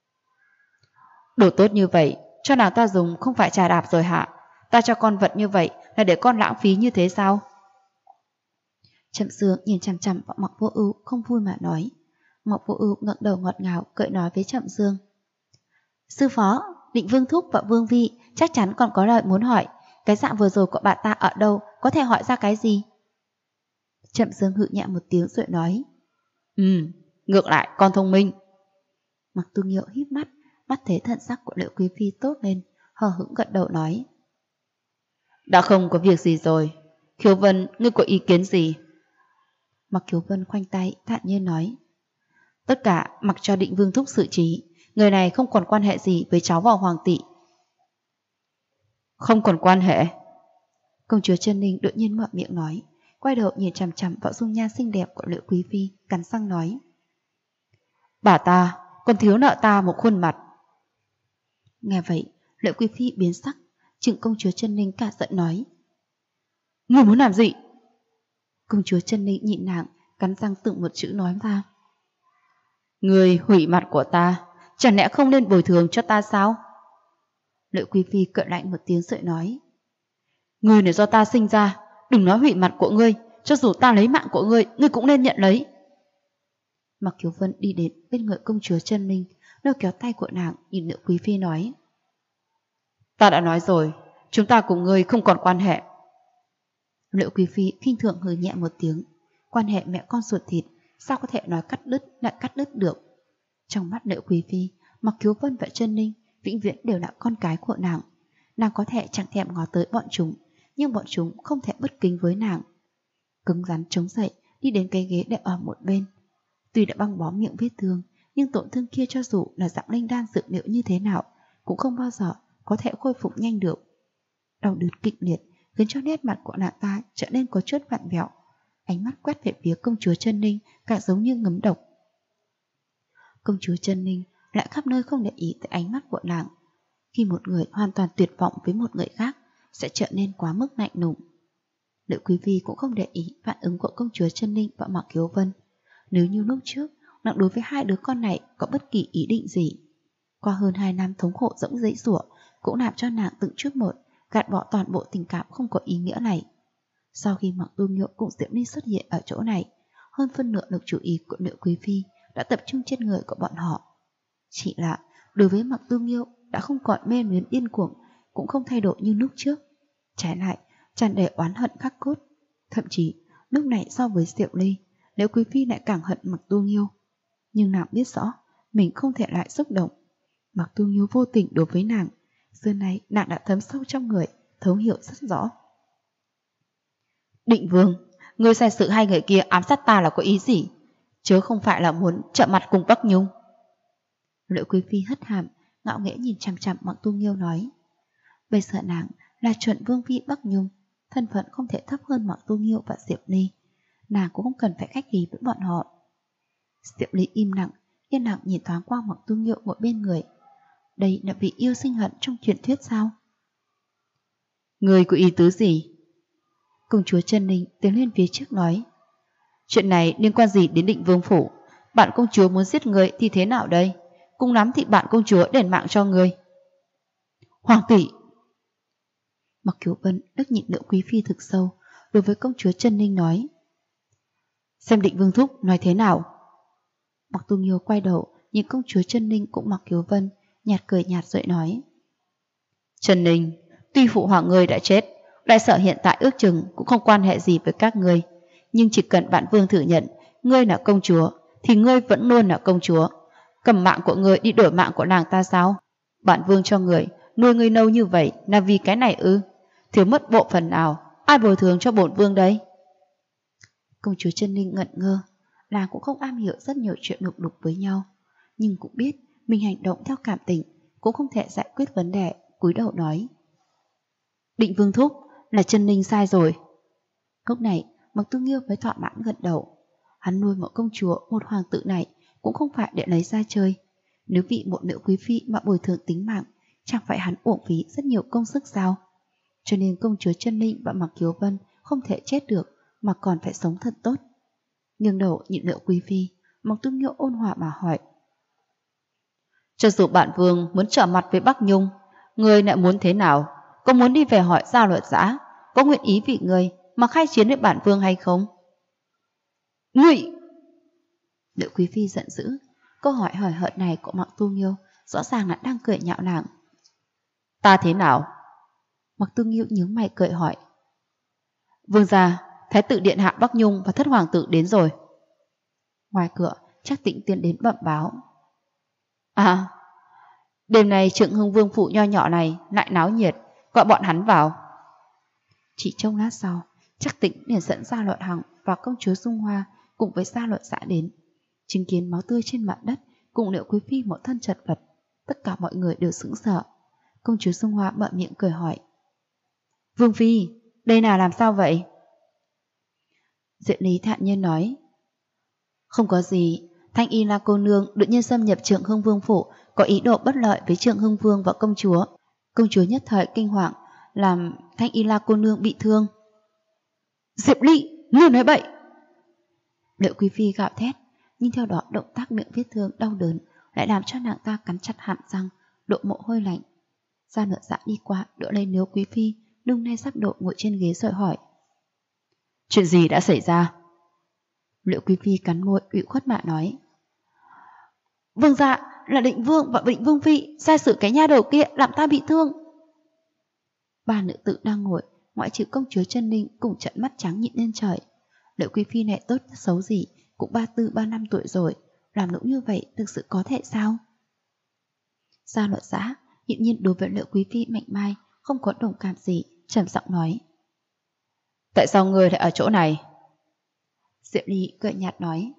Đồ tốt như vậy cho nàng ta dùng không phải trà đạp rồi hả? Ta cho con vật như vậy là để con lãng phí như thế sao? Trầm Dương nhìn chằm chằm vào Mộc Vô Ưu không vui mà nói. Mộc Vô Ưu ngẩng đầu ngọt ngào cười nói với Trầm Dương: Sư phó, Định Vương thúc và Vương Vi chắc chắn còn có lời muốn hỏi. Cái dạng vừa rồi của bạn ta ở đâu, có thể hỏi ra cái gì? Trầm Dương hự nhẹ một tiếng rồi nói: Ngược lại con thông minh. Mặc Tu Nghiêu híp mắt, mắt thấy thần sắc của Liễu Quý Phi tốt lên, hờ hững gật đầu nói: Đã không có việc gì rồi. Khiếu Vân, ngươi có ý kiến gì? Mặc Khiếu Vân khoanh tay thản nhiên nói: Tất cả mặc cho Định Vương thúc xử trí. Người này không còn quan hệ gì với cháu và hoàng tỷ. Không còn quan hệ? Công chúa Chân Ninh đột nhiên mở miệng nói, quay đầu nhìn chằm chằm vào dung nhan xinh đẹp của Liễu Quý Phi, cắn răng nói: Bà ta còn thiếu nợ ta một khuôn mặt. Nghe vậy, Liễu Quý Phi biến sắc, trừng công chúa Chân Ninh cả giận nói: Ngươi muốn làm gì? Công chúa Chân Ninh nhịn nàng, cắn răng từng một chữ nói ra: Ngươi hủy mặt của ta, chẳng lẽ không nên bồi thường cho ta sao? Liễu Quý Phi cợt lạnh một tiếng rồi nói: Ngươi này do ta sinh ra, đừng nói hủy mặt của ngươi, cho dù ta lấy mạng của ngươi, ngươi cũng nên nhận lấy. Mặc Kiều Vân đi đến bên người công chúa Chân Ninh, lôi kéo tay của nàng, nhìn Liễu Quý Phi nói: Ta đã nói rồi, chúng ta cùng ngươi không còn quan hệ. Liễu Quý Phi khinh thường hừ nhẹ một tiếng, quan hệ mẹ con ruột thịt sao có thể nói cắt đứt lại cắt đứt được. Trong mắt Liễu Quý Phi, Mặc Kiều Vân và Chân Ninh vĩnh viễn đều là con cái của nàng. Nàng có thể chẳng thèm ngó tới bọn chúng, nhưng bọn chúng không thể bất kính với nàng. Cứng rắn chống dậy, đi đến cái ghế để ở một bên. Tuy đã băng bó miệng vết thương, nhưng tổn thương kia cho dù là dạng linh đan dược liệu như thế nào, cũng không bao giờ có thể khôi phục nhanh được. Đau đớn kịch liệt khiến cho nét mặt của nàng ta trở nên có chút vặn vẹo. Ánh mắt quét về phía công chúa Chân Ninh cả giống như ngấm độc. Công chúa Chân Ninh lại khắp nơi không để ý tới ánh mắt của nàng. Khi một người hoàn toàn tuyệt vọng với một người khác sẽ trở nên quá mức lạnh lùng. Liễu Quý Phi cũng không để ý phản ứng của công chúa Chân Ninh và Mặc Kiều Vân. Nếu như lúc trước nàng đối với hai đứa con này có bất kỳ ý định gì, qua hơn 2 năm thống khổ dẫm dãy giụa cũng làm cho nàng từng chút một gạt bỏ toàn bộ tình cảm không có ý nghĩa này. Sau khi Mặc Tu Nghiêu cùng Diễm Ly xuất hiện ở chỗ này, hơn phân nửa lực chú ý của Liễu Quý Phi đã tập trung trên người của bọn họ. Chỉ là đối với Mặc Tu Nghiêu đã không còn mê luyến điên cuồng, cũng không thay đổi như lúc trước. Trái lại, tràn đầy oán hận khắc cốt. Thậm chí, lúc này so với Diệu Ly, Liễu Quý Phi lại càng hận Mặc Tu Nghiêu. Nhưng nàng biết rõ, mình không thể lại xúc động. Mặc Tu Nghiêu vô tình đối với nàng, xưa nay nàng đã thấm sâu trong người, thấu hiểu rất rõ. Định Vương, ngươi sai sự hai người kia ám sát ta là có ý gì? Chớ không phải là muốn chợ mặt cùng Bắc Nhung. Liễu Quý Phi hất hàm, ngạo nghễ nhìn chằm chằm Mạc Tu Nghiêu nói. Bây giờ nàng là chuẩn vương phi Bắc Nhung, thân phận không thể thấp hơn Mạc Tu Nghiêu và Diệp Ly. Nàng cũng không cần phải khách khí với bọn họ. Diệp Ly im lặng, yên lặng nhìn thoáng qua Mạc Tu Nghiêu ngồi bên người. Đây là vị yêu sinh hận trong truyền thuyết sao? Người có ý tứ gì? Công chúa Chân Ninh tiến lên phía trước nói. Chuyện này liên quan gì đến Định Vương phủ? Bạn công chúa muốn giết người thì thế nào đây? Cùng lắm thì bạn công chúa đền mạng cho người. Hoàng tỷ! Mạc Kiều Vân đức nhịn Liệu Quý Phi thực sâu, đối với công chúa Chân Ninh nói. Xem Định Vương thúc nói thế nào? Mạc Tu Nghiêu quay đầu nhìn công chúa Chân Ninh cũng Mạc Kiều Vân, nhạt cười nhạt rồi nói. Chân Ninh, tuy phụ hoàng người đã chết, đại sở hiện tại ước chừng cũng không quan hệ gì với các ngươi, nhưng chỉ cần bản vương thừa nhận ngươi là công chúa thì ngươi vẫn luôn là công chúa. Cầm mạng của ngươi đi đổi mạng của nàng ta sao? Bản vương cho người nuôi ngươi lâu như vậy là vì cái này ư? Thiếu mất bộ phận nào, ai bồi thường cho bổn vương đây? Công chúa Chân Ninh ngẩn ngơ, nàng cũng không am hiểu rất nhiều chuyện lục đục với nhau, nhưng cũng biết mình hành động theo cảm tình cũng không thể giải quyết vấn đề, cúi đầu nói. Định Vương thúc, là Chân Ninh sai rồi. Lúc này Mạc Tu Nghiêu mới thỏa mãn gật đầu. Hắn nuôi một công chúa, một hoàng tử này cũng không phải để lấy ra chơi. Nếu vì một nữ quý phi mà bồi thường tính mạng, chẳng phải hắn uổng phí rất nhiều công sức sao? Cho nên công chúa Chân Ninh và Mạc Kiều Vân không thể chết được, mà còn phải sống thật tốt. Nhưng đầu nhịn Liệu Quý Phi, Mạc Tu Nghiêu ôn hòa mà hỏi. Cho dù bản vương muốn trở mặt với Bắc Nhung, người lại muốn thế nào? Có muốn đi về hỏi Gia Luật Giã, có nguyện ý vì người mà khai chiến với bản vương hay không? Ngụy! Liệu Quý Phi giận dữ. Câu hỏi hời hợt này của Mạc Tu Nghiêu rõ ràng là đang cười nhạo nàng. Ta thế nào? Mạc Tu Nghiêu nhướng mày cười hỏi. Vương gia, Thái tử điện hạ Bắc Nhung và thất hoàng tử đến rồi. Ngoài cửa, Trác Tĩnh tiến đến bẩm báo. À, đêm nay Trượng Hưng Vương phủ nho nhỏ này lại náo nhiệt, gọi bọn hắn vào. Chỉ trong lát sau, Trác Tĩnh liền dẫn Gia Luật Hằng và công chúa Dung Hoa cùng với Gia Luật Giã đến. Chứng kiến máu tươi trên mặt đất cùng Liệu Quý Phi một thân chật vật, tất cả mọi người đều sững sờ. Công chúa Dung Hoa bậm miệng cười hỏi. Vương Phi, đây là làm sao vậy? Diệu Lý thản nhiên nói. Không có gì, Thanh Y La cô nương đột nhiên xâm nhập Trượng Hưng Vương phủ, có ý đồ bất lợi với Trượng Hưng Vương và công chúa. Công chúa nhất thời kinh hoàng, làm Thanh Y La cô nương bị thương. Diệp Ly, ngươi nói bậy! Liệu Quý Phi gạo thét, nhưng theo đó động tác miệng vết thương đau đớn lại làm cho nàng ta cắn chặt hàm răng, độ mồ hôi lạnh. Gia Luật Giã đi qua đỡ lấy Liễu Quý Phi, lưng nay sắp độ ngồi trên ghế rồi hỏi. Chuyện gì đã xảy ra? Liễu Quý Phi cắn môi ủy khuất mạ nói. Vương gia, là Định Vương và Định Vương Phi sai sử cái nha đầu kia làm ta bị thương. Ba nữ tử đang ngồi, ngoại trừ công chúa Chân Ninh cùng trận mắt trắng nhịn lên trời. Liễu Quý Phi này tốt xấu gì cũng 34-35 tuổi rồi, làm nũng như vậy thực sự có thể sao? Gia Luật Giã hiển nhiên đối với Liễu Quý Phi mạnh mai không có đồng cảm gì, trầm giọng nói. Tại sao ngươi lại ở chỗ này? Diệu Ly cười nhạt nói.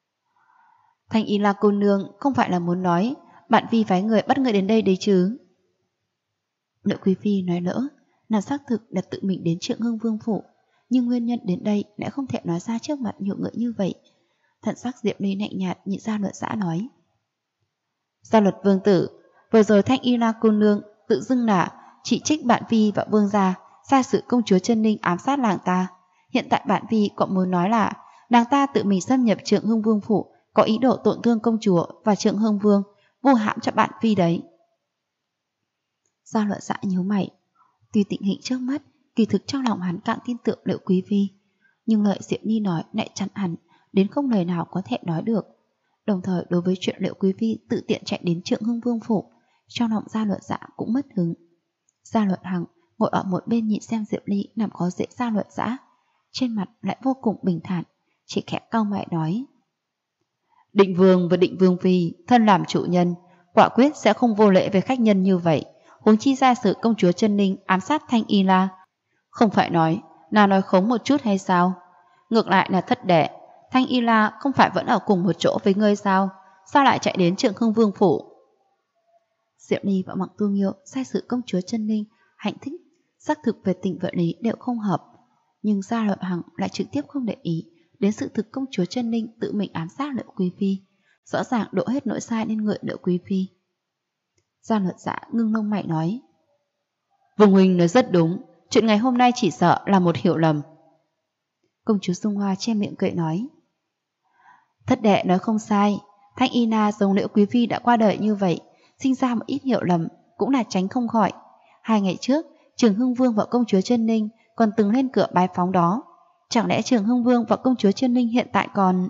Thanh Y La cô nương không phải là muốn nói bạn Phi phái người bắt ngươi đến đây đấy chứ? Liễu Quý Phi nói lỡ, nàng xác thực là tự mình đến Trượng Hưng Vương phủ, nhưng nguyên nhân đến đây lại không thể nói ra trước mặt nhiều người như vậy. Thần sắc Diệp Ly lạnh nhạt nhìn Gia Luật Giã nói. Gia Luật Vương tử, vừa rồi Thanh Y La cô nương tự dưng là chỉ trích bạn Phi và Vương gia sai sự công chúa Chân Ninh ám sát làng ta. Hiện tại bạn Phi còn muốn nói là nàng ta tự mình xâm nhập Trượng Hưng Vương phủ, có ý đồ tổn thương công chúa và Trượng Hưng Vương, vô hãm cho bạn Phi đấy. Gia Luật Giã nhíu mày. Tuy tình hình trước mắt, kỳ thực trong lòng hắn càng tin tưởng Liễu Quý Phi, nhưng lời Diệp Nhi nói lại chặn hẳn, đến không lời nào có thể nói được. Đồng thời đối với chuyện Liễu Quý Phi tự tiện chạy đến Trượng Hưng Vương phủ, trong lòng Gia Luật Giã cũng mất hứng. Gia Luật Hằng ngồi ở một bên nhìn xem Diệp Ly làm khó dễ Gia Luật Giã, trên mặt lại vô cùng bình thản, chỉ khẽ cau mày nói. Định Vương và Định Vương Phi thân làm chủ nhân, quả quyết sẽ không vô lễ với khách nhân như vậy. Huống chi ra sự công chúa Chân Ninh ám sát Thanh Y La, không phải nói khống một chút hay sao? Ngược lại là thất đệ, Thanh Y La không phải vẫn ở cùng một chỗ với ngươi sao? Sao lại chạy đến Trượng Hưng Vương phủ? Diệu Ly và Mặc Tu Nghiêu sai sự công chúa Chân Ninh hạnh thích, xác thực về tình vợ lý đều không hợp. Nhưng Gia Luật Hằng lại trực tiếp không để ý đến sự thực công chúa Chân Ninh tự mình ám sát Liệu Quý Phi, rõ ràng đổ hết nỗi sai lên người Liệu Quý Phi. Gia Luật Dạ ngưng lông mày nói: Vương huynh nói rất đúng, chuyện ngày hôm nay chỉ sợ là một hiểu lầm. Công chúa Dung Hoa che miệng cười nói: Thất đệ nói không sai, Thanh Y Na giống Liễu Quý Phi đã qua đời như vậy, sinh ra một ít hiểu lầm cũng là tránh không khỏi. 2 ngày trước, Trường Hưng Vương và công chúa Chân Ninh còn từng lên cửa bái phóng đó. Chẳng lẽ Trường Hưng Vương và công chúa Chân Ninh hiện tại còn...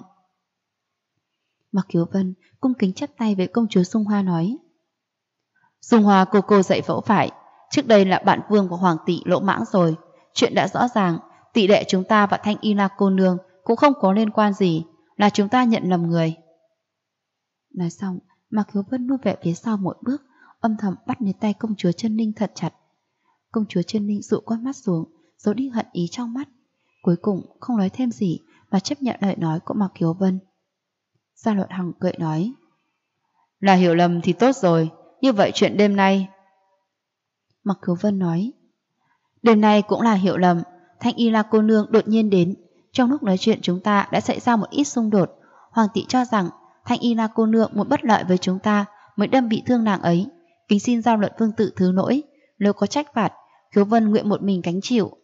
Mặc Kiều Vân cung kính chắp tay với công chúa Dung Hoa nói: Dung Hoa cô dạy dỗ phải, trước đây là bạn vương của hoàng tỷ lỗ mãng rồi. Chuyện đã rõ ràng, tỷ đệ chúng ta và Thanh Y Na cô nương cũng không có liên quan gì, là chúng ta nhận lầm người. Nói xong, Mạc Hiếu Vân lui về phía sau một bước, âm thầm bắt lấy tay công chúa Chân Ninh thật chặt. Công chúa Chân Ninh dụ con mắt xuống, giấu đi hận ý trong mắt, cuối cùng không nói thêm gì mà chấp nhận lời nói của Mạc Hiếu Vân. Gia Luật Hằng cười nói: Là hiểu lầm thì tốt rồi, như vậy chuyện đêm nay... Mạc Hiếu Vân nói: Đêm nay cũng là hiểu lầm, Thanh Y La cô nương đột nhiên đến, trong lúc nói chuyện chúng ta đã xảy ra một ít xung đột. Hoàng tỷ cho rằng Thanh Y La cô nương muốn bất lợi với chúng ta mới đâm bị thương nàng ấy, kính xin Giao Luận Vương tự thứ lỗi, nếu có trách phạt, Khiếu Vân nguyện một mình gánh chịu.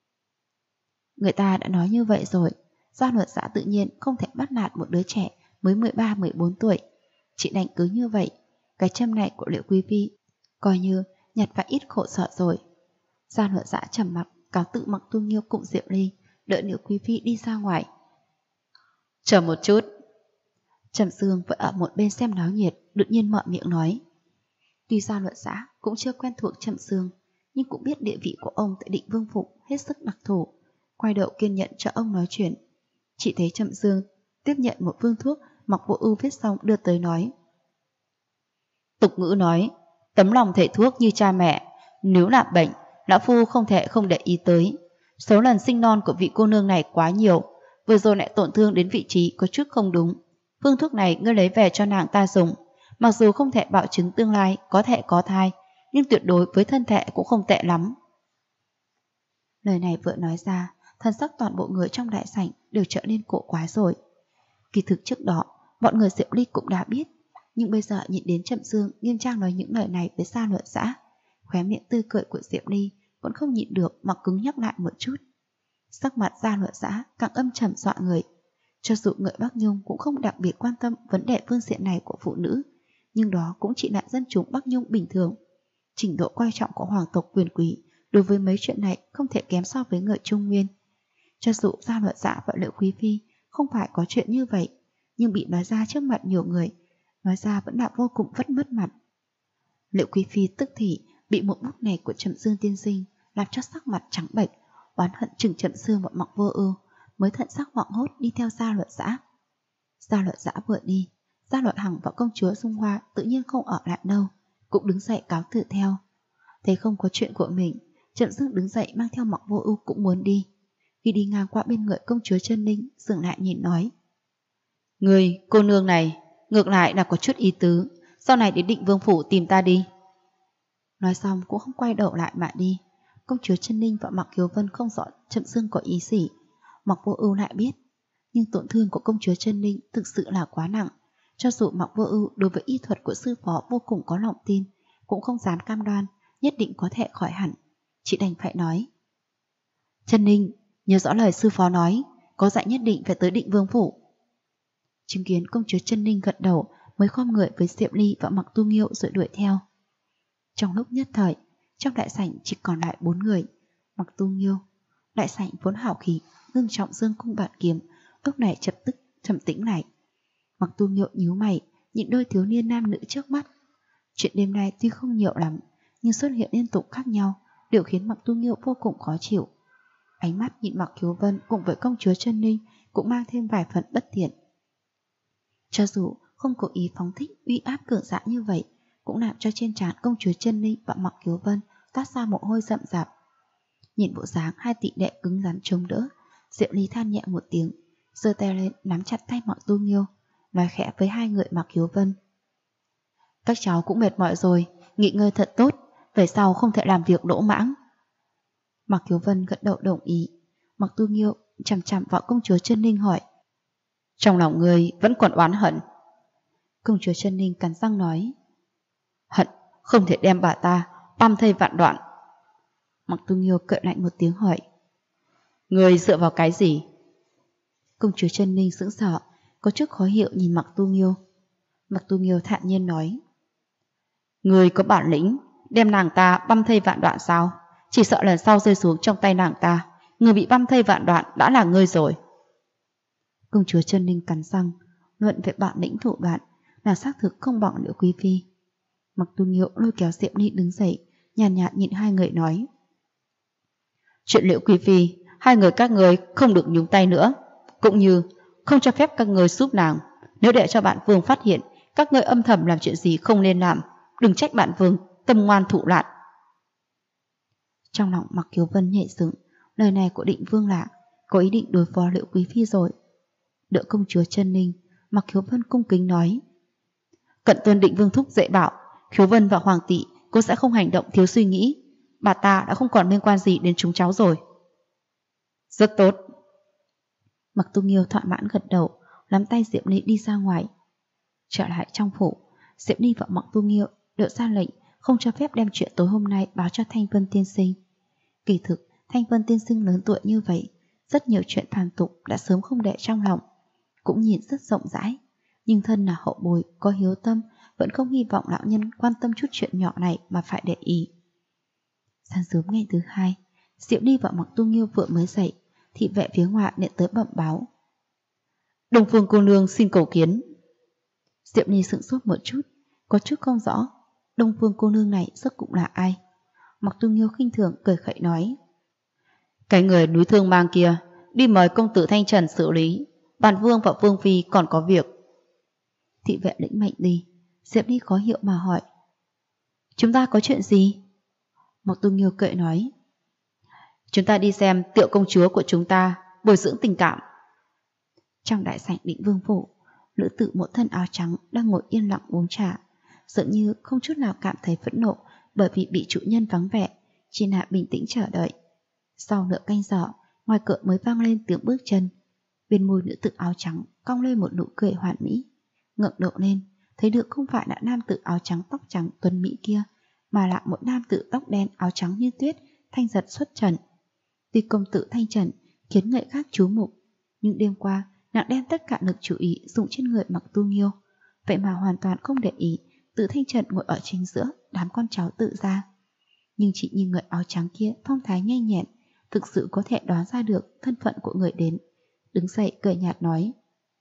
Người ta đã nói như vậy rồi, Giao Luật Dạ tự nhiên không thể bắt nạt một đứa trẻ mới 13-14 tuổi. Chị đành cứ như vậy, cái châm này của Liễu Quý Phi coi như nhặt và ít khổ sở rồi. Giao Luật Dạ trầm mặc cáo tự Mặc Tu Nghiêu cùng Diệu Ly, đợi Liễu Quý Phi đi ra ngoài. Chờ một chút. Trầm Dương vẫn ở một bên xem náo nhiệt, đột nhiên mở miệng nói. Tuy Giao Luật Dạ cũng chưa quen thuộc Trầm Dương, nhưng cũng biết địa vị của ông tại Định Vương Phủ hết sức đặc thù, quay đầu kiên nhẫn cho ông nói chuyện. Chỉ thấy Trầm Dương tiếp nhận một phương thuốc Mặc Vô Ưu viết xong đưa tới nói. Tục ngữ nói, tấm lòng thể thuốc như cha mẹ, nếu là bệnh, lão phu không thể không để ý tới. Số lần sinh non của vị cô nương này quá nhiều, vừa rồi lại tổn thương đến vị trí có chút không đúng. Phương thuốc này ngươi lấy về cho nàng ta dùng, mặc dù không thể bảo chứng tương lai có thể có thai, nhưng tuyệt đối với thân thể cũng không tệ lắm. Lời này vừa nói ra, thân sắc toàn bộ người trong đại sảnh đều trở nên cổ quái rồi. Kỳ thực trước đó, bọn người Diệu Ly cũng đã biết, nhưng bây giờ nhìn đến Trầm Dương nghiêm trang nói những lời này với Gia Luật Dạ, khóe miệng tươi cười của Diệu Ly vẫn không nhịn được mà cứng nhắc lại một chút. Sắc mặt Gia Luật Dạ càng âm trầm dọa người. Cho dù người Bắc Nhung cũng không đặc biệt quan tâm vấn đề phương diện này của phụ nữ, nhưng đó cũng chỉ là dân chúng Bắc Nhung bình thường. Trình độ quan trọng của hoàng tộc quyền quý đối với mấy chuyện này không thể kém so với người Trung Nguyên. Cho dù Gia Luật Dạ và Liễu Quý Phi không phải có chuyện như vậy, nhưng bị nói ra trước mặt nhiều người, nói ra vẫn là vô cùng vất mất mặt. Liễu Quý Phi tức thì bị một bút này của Trầm Dương tiên sinh làm cho sắc mặt trắng bệch, oán hận chừng Trầm Dương một Mặc Vô Ưu, mới thận sắc hoảng hốt đi theo Gia Luật Dạ. Gia Luật Dạ vừa đi, Gia Luật Hằng và công chúa Dung Hoa tự nhiên không ở lại đâu, cũng đứng dậy cáo từ theo. Thấy không có chuyện của mình, Trầm Dương đứng dậy mang theo Mặc Vô Ưu cũng muốn đi. Khi đi ngang qua bên người công chúa Chân Ninh, dừng lại nhìn nói: Người, cô nương này, ngược lại là có chút ý tứ, sau này đến Định Vương Phủ tìm ta đi. Nói xong cũng không quay đầu lại mà đi. Công chúa Chân Ninh và Mặc Kiều Vân không rõ Trầm Dương có ý gì, Mặc Vô Ưu lại biết, nhưng tổn thương của công chúa Chân Ninh thực sự là quá nặng. Cho dù Mặc Vô Ưu đối với y thuật của sư phó vô cùng có lòng tin, cũng không dám cam đoan nhất định có thể khỏi hẳn. Chị đành phải nói: Chân Ninh, nhớ rõ lời sư phó nói, có dạy nhất định phải tới Định Vương Phủ. Chứng kiến công chúa Chân Ninh gật đầu, mới khom người với Diệu Ly và Mặc Tu Nghiêu rồi đuổi theo. Trong lúc nhất thời, trong đại sảnh chỉ còn lại 4 người. Mặc Tu Nghiêu, đại sảnh vốn hào khí, ngưng trọng dương cung bạt kiếm, lúc này chập tức trầm tĩnh lại. Mặc Tu Nghiêu nhíu mày, nhìn đôi thiếu niên nam nữ trước mắt. Chuyện đêm nay tuy không nhiều lắm, nhưng xuất hiện liên tục khác nhau, đều khiến Mặc Tu Nghiêu vô cùng khó chịu. Ánh mắt nhìn Mặc Kiều Vân cùng với công chúa Chân Ninh cũng mang thêm vài phần bất tiện. Cho dù không cố ý phóng thích uy áp cường dã như vậy, cũng làm cho trên trán công chúa Chân Ninh và Mặc Kiều Vân toát ra mồ hôi rậm rạp. Nhìn bộ dáng hai tỷ đệ cứng rắn chống đỡ, Diệu Ly than nhẹ một tiếng, giơ tay lên nắm chặt tay Mặc Tu Nghiêu, nói khẽ với hai người Mặc Kiều Vân: Các cháu cũng mệt mỏi rồi, nghỉ ngơi thật tốt, về sau không thể làm việc lỗ mãng. Mạc Kiều Vân gật đầu đồng ý. Mạc Tu Nghiêu chằm chằm vào công chúa Chân Ninh hỏi: trong lòng người vẫn còn oán hận? Công chúa Chân Ninh cắn răng nói: hận không thể đem bà ta băm thây vạn đoạn. Mạc Tu Nghiêu cười lạnh một tiếng hỏi: người dựa vào cái gì? Công chúa Chân Ninh sững sờ, có chút khó hiểu nhìn Mạc Tu Nghiêu. Mạc Tu Nghiêu thản nhiên nói: người có bản lĩnh đem nàng ta băm thây vạn đoạn sao? Chỉ sợ lần sau rơi xuống trong tay nàng ta, người bị băm thây vạn đoạn đã là ngươi rồi. Công chúa Chân Ninh cắn răng, luận về bản lĩnh thủ đoạn, là xác thực không bằng Liễu Quý Phi. Mạc Tu Nghiêu lôi kéo Diệp Ly đứng dậy, nhàn nhạt nhìn hai người nói: chuyện Liễu Quý Phi, hai người các người không được nhúng tay nữa, cũng như không cho phép các người giúp nàng. Nếu để cho bạn Vương phát hiện các người âm thầm làm chuyện gì không nên làm, đừng trách bạn Vương tâm ngoan thủ lạn. Trong lòng Mạc Kiều Vân nhẹ dựng, lời này của Định Vương là có ý định đối phó Liễu Quý Phi rồi. Đỡ công chúa Chân Ninh, Mạc Kiều Vân cung kính nói: cận tuân Định Vương thúc dạy bảo, Kiều Vân và Hoàng tỷ cô sẽ không hành động thiếu suy nghĩ. Bà ta đã không còn liên quan gì đến chúng cháu rồi. Rất tốt. Mạc Tu Nghiêu thỏa mãn gật đầu, nắm tay Diệp Ly đi ra ngoài. Trở lại trong phủ, Diệp Ly và Mạc Tu Nghiêu đợi ra lệnh không cho phép đem chuyện tối hôm nay báo cho Thanh Vân tiên sinh. Kỳ thực Thanh Vân tiên sinh lớn tuổi như vậy, rất nhiều chuyện phàm tục đã sớm không để trong lòng, cũng nhìn rất rộng rãi, nhưng thân là hậu bối có hiếu tâm, vẫn không hy vọng lão nhân quan tâm chút chuyện nhỏ này mà phải để ý. Sáng sớm ngày thứ hai, Diệp Ly và Mạc Tu Nghiêu vừa mới dậy, thị vệ phía ngoài nhận tới bẩm báo: Đông Phương cô nương xin cầu kiến. Diệp Ly sững sốt một chút, có chút không rõ Đông Phương cô nương này rốt cuộc là ai. Mạc Tu Nghiêu khinh thường cười khẩy nói: cái người núi Thương Mang kia đi mời công tử Thanh Trần xử lý, bản Vương và Vương Phi còn có việc. Thị vệ lĩnh mệnh đi. Diệp Ly khó hiểu mà hỏi: chúng ta có chuyện gì? Mạc Tu Nghiêu cười nói: chúng ta đi xem Tiệu công chúa của chúng ta bồi dưỡng tình cảm. Trong đại sảnh Định Vương phủ, nữ tử một thân áo trắng đang ngồi yên lặng uống trà, dường như không chút nào cảm thấy phẫn nộ bởi vì bị chủ nhân vắng vẻ, chỉ là bình tĩnh chờ đợi. Sau nửa canh giờ, ngoài cửa mới vang lên tiếng bước chân. Bên môi nữ tử áo trắng cong lên một nụ cười hoàn mỹ. Ngẩng đầu lên, thấy được không phải là nam tử áo trắng tóc trắng tuấn mỹ kia, mà là một nam tử tóc đen áo trắng như tuyết, thanh giật xuất trần. Tuy công tử Thanh Trần khiến người khác chú mục, nhưng đêm qua nàng đem tất cả lực chú ý dùng trên người Mạc Tu Nghiêu, vậy mà hoàn toàn không để ý Tử Thanh Trần ngồi ở chính giữa đám con cháu Tự gia. Nhưng chỉ nhìn người áo trắng kia phong thái nhanh nhẹn, thực sự có thể đoán ra được thân phận của người đến. Đứng dậy cười nhạt nói: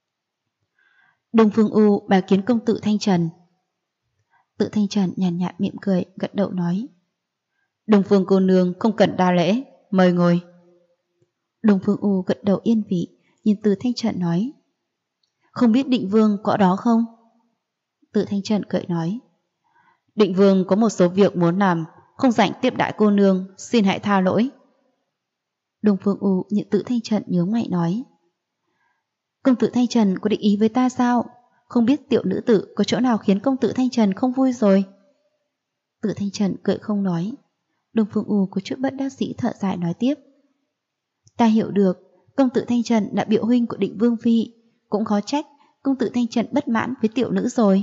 Đông Phương U bái kiến công tử Thanh Trần. Tự Thanh Trần nhàn nhạt mỉm cười gật đầu nói: Đông Phương cô nương không cần đa lễ, mời ngồi. Đông Phương U gật đầu yên vị, nhìn Từ Thanh Trần nói: không biết Định Vương có đó không? Từ Thanh Trần cười nói: Định Vương có một số việc muốn làm, không rảnh tiếp đãi cô nương, xin hãy tha lỗi. Đông Phương U nhìn Tự Thanh Trần nhướng mày nói: công tử Thanh Trần có định ý với ta sao? Không biết tiểu nữ tử có chỗ nào khiến công tử Thanh Trần không vui rồi? Tự Thanh Trần cười không nói. Đông Phương U có chút bất đắc dĩ thở dài nói tiếp: ta hiểu được, công tử Thanh Trần là biểu huynh của Định Vương Phi, cũng khó trách công tử Thanh Trần bất mãn với tiểu nữ rồi.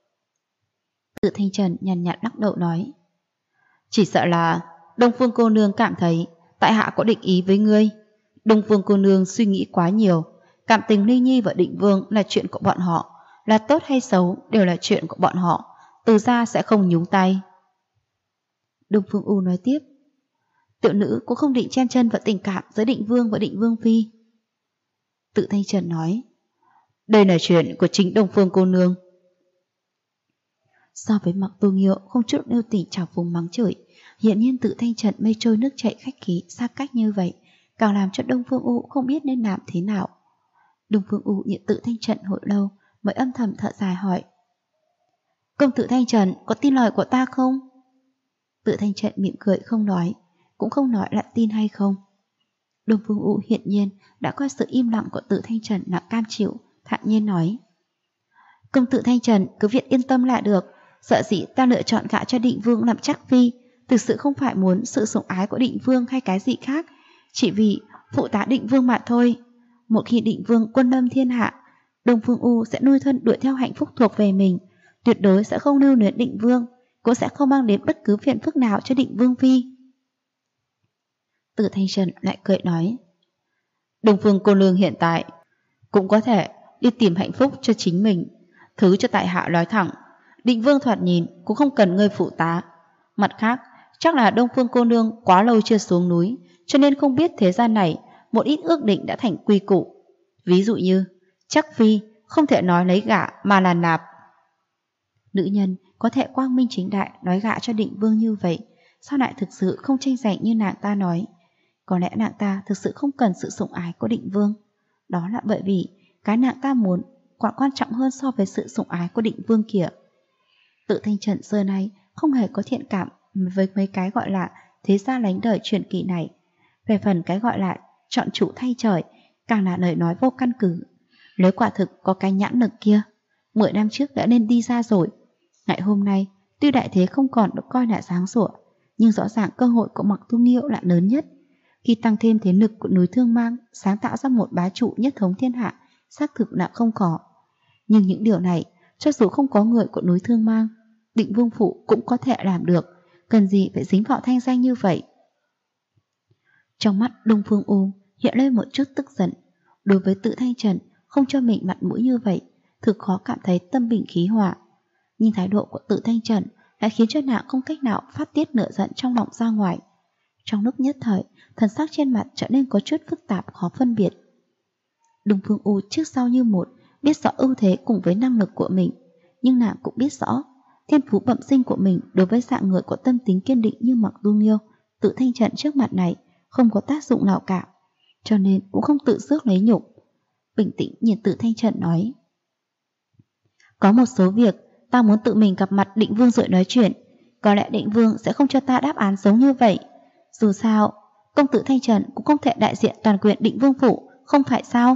Tự Thanh Trần nhàn nhạt lắc đầu nói: chỉ sợ là Đông Phương cô nương cảm thấy tại hạ có định ý với ngươi. Đông Phương cô nương suy nghĩ quá nhiều, cảm tình Ly Nhi và Định Vương là chuyện của bọn họ, là tốt hay xấu đều là chuyện của bọn họ, Từ gia sẽ không nhúng tay. Đông Phương U nói tiếp: tiểu nữ cũng không định chen chân vào tình cảm giữa Định Vương và Định Vương Phi. Tự Thanh Trần nói: đây là chuyện của chính Đông Phương cô nương. So với Mạc Tu Nghiêu không chút nêu tình trào phúng mắng chửi, hiện nhiên Tự Thanh Trần mây trôi nước chảy khách khí xa cách như vậy, càng làm cho Đông Phương U không biết nên làm thế nào. Đông Phương U nhìn Tự Thanh Trần hồi lâu mới âm thầm thở dài hỏi: công tử Thanh Trần có tin lời của ta không? Tự Thanh Trần mỉm cười không nói, cũng không nói là tin hay không. Đông Phương U hiện nhiên đã coi sự im lặng của Tự Thanh Trần là cam chịu, thản nhiên nói: công tử Thanh Trần cứ việc yên tâm là được, Sợ dĩ ta lựa chọn gả cho Định Vương làm chắc phi, thực sự không phải muốn sự sủng ái của Định Vương hay cái gì khác, chỉ vì phụ tá Định Vương mà thôi. Một khi Định Vương quân lâm thiên hạ, Đông Phương U sẽ nuôi thân đuổi theo hạnh phúc thuộc về mình, tuyệt đối sẽ không lưu luyến Định Vương, cũng sẽ không mang đến bất cứ phiền phức nào cho Định Vương phi. Từ Thanh Trần lại cười nói, Đông Phương cô nương hiện tại cũng có thể đi tìm hạnh phúc cho chính mình. Thứ cho tại hạ nói thẳng, Định Vương thoạt nhìn cũng không cần ngươi phụ tá. Mặt khác, chắc là Đông Phương cô nương quá lâu chưa xuống núi, cho nên không biết thế gian này một ít ước định đã thành quy củ. Ví dụ như chắc phi không thể nói lấy gả mà là nạp. Nữ nhân có thể quang minh chính đại nói gả cho Định Vương như vậy, sao lại thực sự không tranh giành như nàng ta nói? Có lẽ nàng ta thực sự không cần sự sủng ái của Định Vương. Đó là bởi vì cái nàng ta muốn còn quan trọng hơn so với sự sủng ái của Định Vương kia. Tự Thanh Trần xưa nay không hề có thiện cảm với mấy cái gọi là thế gia lánh đời truyền kỳ này. Về phần cái gọi là chọn chủ thay trời, càng là lời nói vô căn cứ. Nếu quả thực có cái nhãn lực kia, 10 năm trước đã nên đi ra rồi. Ngày hôm nay, tuy đại thế không còn được coi là sáng sủa, nhưng rõ ràng cơ hội của Mặc Tu Nghiêu là lớn nhất. Khi tăng thêm thế lực của núi Thương Mang, sáng tạo ra một bá chủ nhất thống thiên hạ, xác thực là không có. Nhưng những điều này, cho dù không có người của núi Thương Mang, Định Vương phủ cũng có thể làm được, cần gì phải dính vào thanh danh như vậy. Trong mắt Đông Phương U hiện lên một chút tức giận. Đối với Tự Thanh Trần không cho mình mặt mũi như vậy, thực khó cảm thấy tâm bình khí hòa. Nhưng thái độ của Tự Thanh Trần lại khiến cho nàng không cách nào phát tiết nửa giận trong lòng ra ngoài. Trong lúc nhất thời, thần sắc trên mặt trở nên có chút phức tạp khó phân biệt. Đông Phương U trước sau như một, biết rõ ưu thế cùng với năng lực của mình, nhưng nàng cũng biết rõ thiên phú bẩm sinh của mình đối với dạng người có tâm tính kiên định như Mặc Tu Nghiêu, Tự Thanh Trần trước mặt này không có tác dụng nào cả, cho nên cũng không tự rước lấy nhục. Bình tĩnh nhìn Tự Thanh Trần nói, có một số việc ta muốn tự mình gặp mặt Định Vương rồi nói chuyện, có lẽ Định Vương sẽ không cho ta đáp án giống như vậy. Dù sao, công tử Thanh Trần cũng không thể đại diện toàn quyền Định Vương phủ, không phải sao?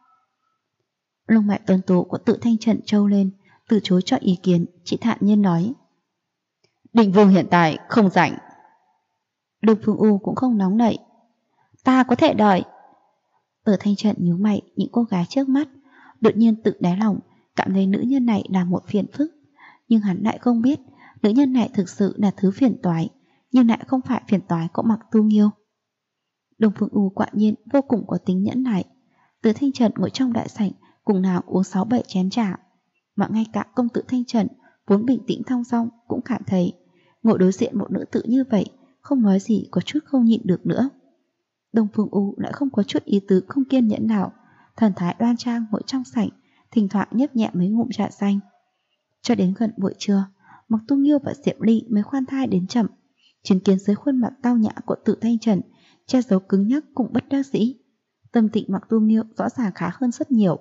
Lông mày tuấn tú của Tự Thanh Trần trâu lên, từ chối cho ý kiến, chỉ thản nhiên nói, Định Vương hiện tại không rảnh. Đông Phương U cũng không nóng nảy, ta có thể đợi. Tự Thanh Trần nhíu mày những cô gái trước mắt, đột nhiên tự đáy lòng cảm thấy nữ nhân này là một phiền phức, nhưng hắn lại không biết nữ nhân này thực sự là thứ phiền toái, nhưng lại không phải phiền toái của Mặc Tu Nghiêu. Đông Phương U quả nhiên vô cùng có tính nhẫn nại. Từ Thanh Trần ngồi trong đại sảnh cùng nàng uống 6-7 chén trà, mà ngay cả công tử Thanh Trần vốn bình tĩnh thong dong cũng cảm thấy ngồi đối diện một nữ tử như vậy không nói gì có chút không nhịn được nữa. Đông Phương U lại không có chút ý tứ không kiên nhẫn nào, thần thái đoan trang ngồi trong sảnh, thỉnh thoảng nhấp nhẹ mấy ngụm trà xanh. Cho đến gần buổi trưa, Mặc Tu Nghiêu và Diệp Ly mới khoan thai đến chậm, chứng kiến dưới khuôn mặt tao nhã của Tự Thanh Trần che giấu cứng nhắc cùng bất đắc dĩ. Tâm tình Mặc Tu Nghiêu rõ ràng khá hơn rất nhiều.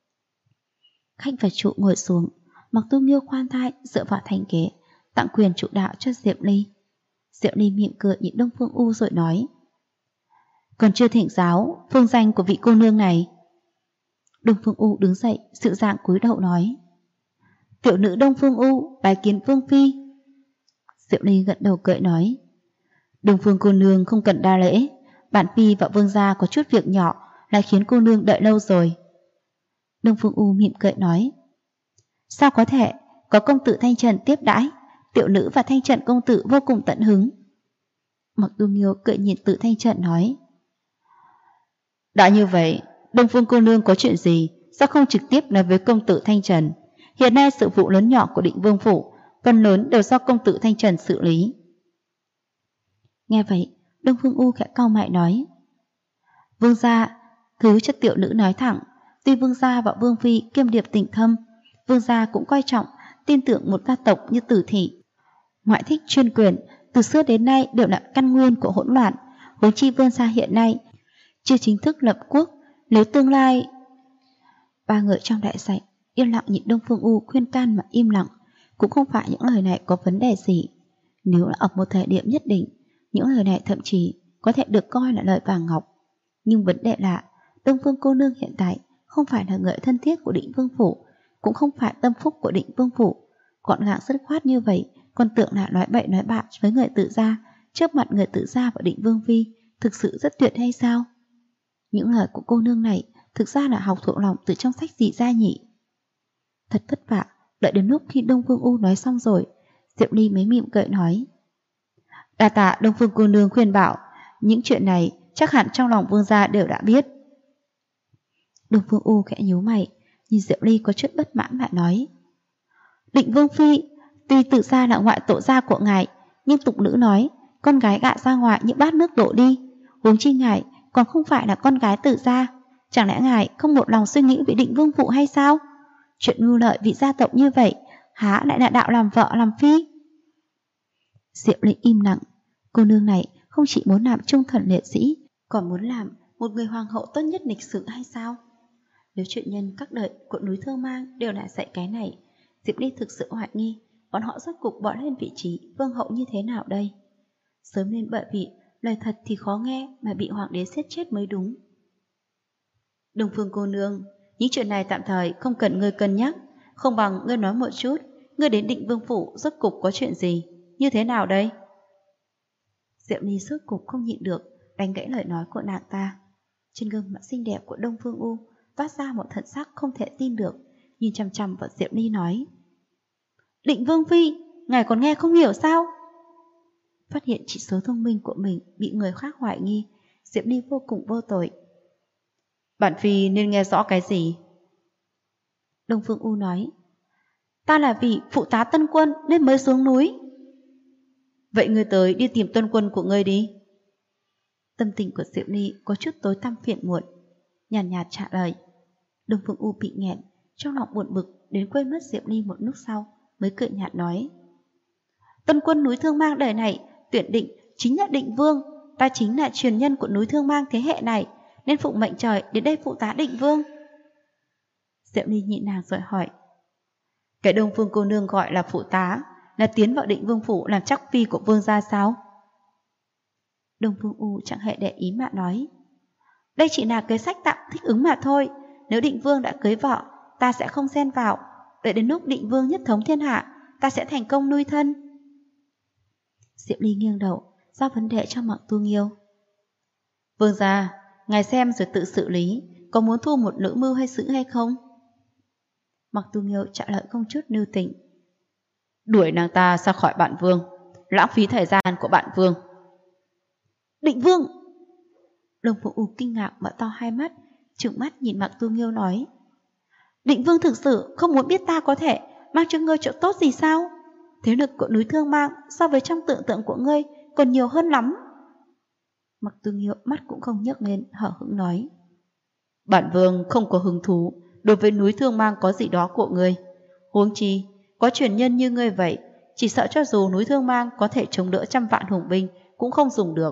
Khách và trụ ngồi xuống, Mặc Tu Nghiêu khoan thai dựa vào thành ghế, tặng quyền chủ đạo cho Diệp Ly. Diệp Ly mỉm cười nhìn Đông Phương U rồi nói, còn chưa thỉnh giáo phương danh của vị cô nương này. Đông Phương U đứng dậy, dịu dàng cúi đầu nói, tiểu nữ Đông Phương U bái kiến Vương phi. Diệp Ly gật đầu cười nói, Đông Phương cô nương không cần đa lễ, bản phi và Vương gia có chút việc nhỏ lại khiến cô nương đợi lâu rồi. Đông Phương U mỉm cười nói, sao có thể, có công tử Thanh Trần tiếp đãi, tiểu nữ và Thanh Trần công tử vô cùng tận hứng. Mặc Tu Nghiêu cười nhìn Tự Thanh Trần nói, đã như vậy, Đông Phương cô nương có chuyện gì, sao không trực tiếp nói với công tử Thanh Trần? Hiện nay sự vụ lớn nhỏ của Định Vương phủ, phần lớn đều do công tử Thanh Trần xử lý. Nghe vậy, Đông Phương U khẽ cau mày nói, Vương gia, thứ cho tiểu nữ nói thẳng, tuy Vương gia và Vương phi kiêm điệp tình thâm, Vương gia cũng coi trọng, tin tưởng một gia tộc như Tử thị. Ngoại thích chuyên quyền, từ xưa đến nay đều là căn nguyên của hỗn loạn, huống chi Vương gia hiện nay chưa chính thức lập quốc, nếu tương lai... Ba người trong đại sảnh yên lặng nhìn Đông Phương U khuyên can mà im lặng, cũng không phải những lời này có vấn đề gì. Nếu là ở một thời điểm nhất định, những lời này thậm chí có thể được coi là lời vàng ngọc. Nhưng vấn đề là Đông Phương cô nương hiện tại không phải là người thân thiết của Định Vương phủ, cũng không phải tâm phúc của Định Vương phủ, Gọn gàng dứt khoát như vậy, còn tưởng là nói bậy nói bạ với người Tự gia, trước mặt người Tự gia và Định Vương phi, thực sự rất tuyệt hay sao? Những lời của cô nương này thực ra là học thuộc lòng từ trong sách gì ra nhỉ? Thật vất vả, đợi đến lúc khi Đông Phương U nói xong rồi, Diệp Ly mới mỉm cười nói: đa tạ Đông Phương cô nương khuyên bảo, những chuyện này chắc hẳn trong lòng vương gia đều đã biết. Đông Phương U khẽ nhíu mày, nhìn Diệp Ly có chút bất mãn mà nói: Định Vương phi, tuy Tự gia là ngoại tổ gia của ngài, nhưng tục nữ nói con gái gả ra ngoài những bát nước đổ đi, huống chi ngài còn không phải là con gái Tự gia, chẳng lẽ ngài không một lòng suy nghĩ về Định Vương phụ hay sao? Chuyện mưu lợi vị gia tộc như vậy, há lại là đạo làm vợ làm phi? Diệp Ly im lặng. Cô nương này không chỉ muốn làm trung thần liệt sĩ, còn muốn làm một người hoàng hậu tốt nhất lịch sử hay sao? Nếu chuyện nhân các đời của núi Thương Mang đều là dạy cái này, Diệp Ly thực sự hoài nghi bọn họ rốt cục bỏ lên vị trí vương hậu như thế nào đây? Sớm nên bởi vì lời thật thì khó nghe mà bị hoàng đế giết chết mới đúng. Đông Phương cô nương, những chuyện này tạm thời không cần ngươi cân nhắc, không bằng ngươi nói một chút, ngươi đến Định Vương phủ rốt cục có chuyện gì, như thế nào đây? Diệp Ly rốt cục không nhịn được, đánh gãy lời nói của nàng ta. Trên gương mặt xinh đẹp của Đông Phương U toát ra một thần sắc không thể tin được, nhìn chằm chằm vào Diệp Ly nói: Định Vương phi, ngài còn nghe không hiểu sao? Phát hiện chỉ số thông minh của mình bị người khác hoài nghi, Diệp Ly vô cùng vô tội. Bản phi nên nghe rõ cái gì? Đông Phương U nói: ta là vì phụ tá Tân Quân nên mới xuống núi. Vậy ngươi tới đi tìm Tân Quân của ngươi đi. Tâm tình của Diệp Ly có chút tối tăm phiền muộn, nhàn nhạt trả lời. Đông Phương U bị nghẹn, trong lòng buồn bực đến quên mất Diệp Ly một lúc sau, mới cười nhạt nói: Tân Quân núi Thương Mang đời này tuyển định chính là Định Vương, ta chính là truyền nhân của núi Thương Mang thế hệ này, nên phụng mệnh trời đến đây phụ tá Định Vương. Diệp Ly nhịn nàng rồi hỏi: cái Đông Phương cô nương gọi là phụ tá, là tiến vào Định Vương phủ làm chắc phi của vương gia sao? Đông Phương U chẳng hề để ý mà nói: đây chỉ là kế sách tạm thích ứng mà thôi, nếu Định Vương đã cưới vợ, ta sẽ không xen vào, đợi đến lúc Định Vương nhất thống thiên hạ, ta sẽ thành công nuôi thân. Diệp Ly nghiêng đầu giao vấn đề cho Mặc Tu Nghiêu. Vương gia, ngài xem rồi tự xử lý, có muốn thu một nữ mưu hay xử hay không? Mặc Tu Nghiêu trả lời không chút lưu tình: đuổi nàng ta ra khỏi bản vương, lãng phí thời gian của bản vương. Định Vương! Đông Phương U kinh ngạc mở to hai mắt, trừng mắt nhìn Mặc Tu Nghiêu nói: Định Vương thực sự không muốn biết ta có thể mang cho ngươi chỗ tốt gì sao? Thế lực của núi Thương Mang so với trong tưởng tượng của ngươi còn nhiều hơn lắm. Mặc Tu Nghiêu mắt cũng không nhấc lên, hở hững nói: bản vương không có hứng thú đối với núi Thương Mang có gì đó của ngươi. Huống chi có truyền nhân như ngươi vậy, chỉ sợ cho dù núi Thương Mang có thể chống đỡ 100 vạn hùng binh cũng không dùng được.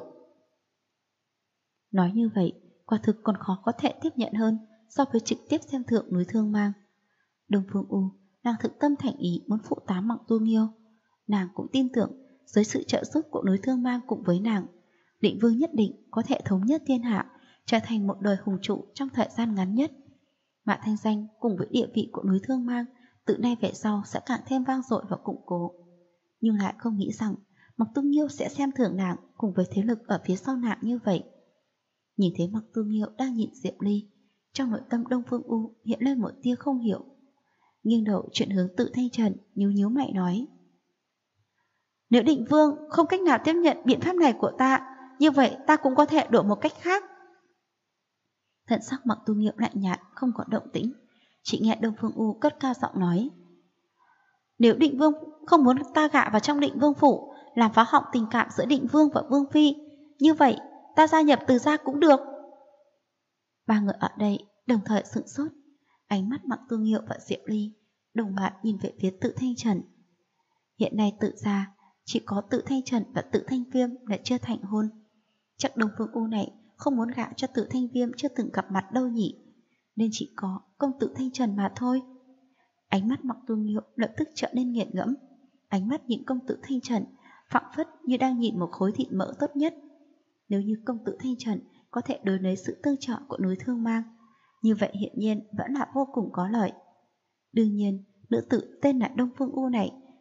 Nói như vậy, quả thực còn khó có thể tiếp nhận hơn so với trực tiếp xem thượng núi Thương Mang. Đông Phương U, nàng thực tâm thành ý muốn phụ tá Mặc Tu Nghiêu. Nàng cũng tin tưởng dưới sự trợ giúp của núi Thương Mang cùng với nàng, Định Vương nhất định có thể thống nhất thiên hạ, trở thành một đời hùng trụ trong thời gian ngắn nhất. Mà thanh danh cùng với địa vị của núi Thương Mang từ nay về sau sẽ càng thêm vang dội và củng cố. Nhưng lại không nghĩ rằng Mặc Tu Nghiêu sẽ xem thường nàng cùng với thế lực ở phía sau nàng như vậy. Nhìn thấy Mặc Tu Nghiêu đang nhìn Diệp Ly, trong nội tâm Đông Phương U hiện lên một tia không hiểu. Nghiêng đầu chuyển hướng Tự Thanh Trần, nhíu nhíu mày nói: nếu Định Vương không cách nào tiếp nhận biện pháp này của ta, như vậy ta cũng có thể đổi một cách khác. Thần sắc Mặc Tu Nghiêu lạnh nhạt, không có động tĩnh, chỉ nghe Đông Phương U cất cao giọng nói: nếu Định Vương không muốn ta gả vào trong Định Vương phủ, làm phá hỏng tình cảm giữa Định Vương và Vương phi, như vậy ta gia nhập Từ gia cũng được. Ba người ở đây đồng thời sửng sốt, ánh mắt Mặc Tu Nghiêu và Diệp Ly đồng loạt nhìn về phía Tự Thanh Trần. Hiện nay Tự gia chỉ có Tự Thanh Trần và Tự Thanh Viêm đã chưa thành hôn, chắc Đông Phương U này không muốn gả cho Tự Thanh Viêm chưa từng gặp mặt đâu nhỉ, nên chỉ có công Tự Thanh Trần mà thôi. Ánh mắt Mặc Tu Nghiêu lập tức trở nên nghiền ngẫm, ánh mắt nhìn công Tự Thanh Trần phảng phất như đang nhìn một khối thịt mỡ tốt nhất. Nếu như công Tự Thanh Trần có thể đối lấy sự tương trợ của núi Thương Mang, như vậy hiện nhiên vẫn là vô cùng có lợi. Đương nhiên, nữ tử tên là Đông Phương U này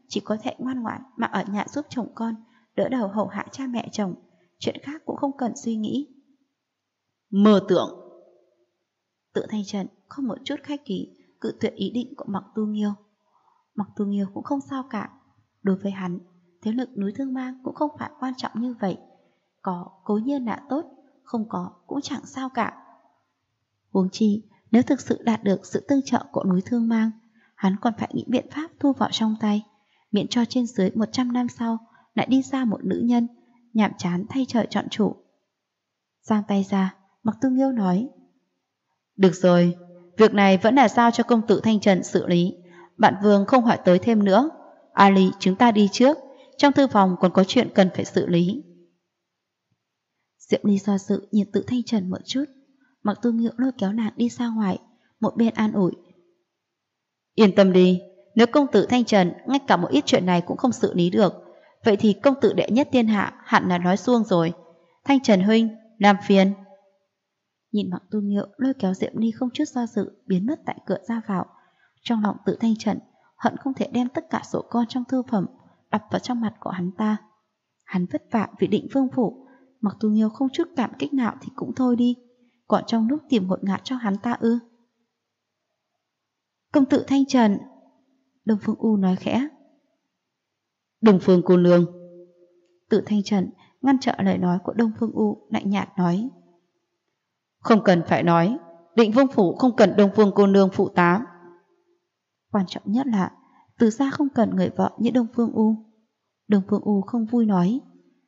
chỉ có thể ngoan ngoãn mà ở nhà giúp chồng con, đỡ đầu hầu hạ cha mẹ chồng, chuyện khác cũng không cần suy nghĩ. Mơ tưởng. Tự Thanh Trần không một chút khách khí cự tuyệt ý định của Mặc Tu Nghiêu. Mặc Tu Nghiêu cũng không sao cả. Đối với hắn, thế lực núi Thương Mang cũng không phải quan trọng như vậy. Có cố nhiên là tốt, không có cũng chẳng sao cả. Huống chi, nếu thực sự đạt được sự tương trợ của núi Thương Mang, hắn còn phải nghĩ biện pháp thu vào trong tay, miễn cho trên dưới 100 năm sau lại đi ra một nữ nhân nhàm chán thay trời chọn chủ. Giang tay ra, Mặc Tu Nghiêu nói: Được rồi, việc này vẫn là giao cho công tử Thanh Trần xử lý. Bạn Vương không hỏi tới thêm nữa. Ali, chúng ta đi trước. Trong thư phòng còn có chuyện cần phải xử lý. Diệu Ly do dự nhìn Tự Thanh Trần một chút. Mặc Tu Nghiêu lôi kéo nàng đi ra ngoài, một bên an ủi: Yên tâm đi, nếu công tử Thanh Trần ngay cả một ít chuyện này cũng không xử lý được, vậy thì công tử đệ nhất thiên hạ hẳn là nói suông rồi. Thanh Trần huynh, làm phiền. Nhìn Mặc Tu Nghiêu lôi kéo Diệu Ly không chút do dự biến mất tại cửa ra vào, trong lòng Tự Thanh Trần hận không thể đem tất cả sổ con trong thư phẩm đập vào trong mặt của hắn ta. Hắn vất vả vì Định Vương phủ, Mặc Tu Nghiêu không chút cảm kích nào thì cũng thôi đi, còn trong lúc tìm ngột ngạt cho hắn ta ư? Công tử Thanh Trần, Đông Phương U nói khẽ. Đông Phương cô nương. Tự Thanh Trần ngăn trở lời nói của Đông Phương U, lạnh nhạt nói: Không cần phải nói, Định Vương phủ không cần Đông Phương cô nương phụ tá. Quan trọng nhất là từ xa không cần người vợ như Đông Phương U. Đông Phương U không vui nói: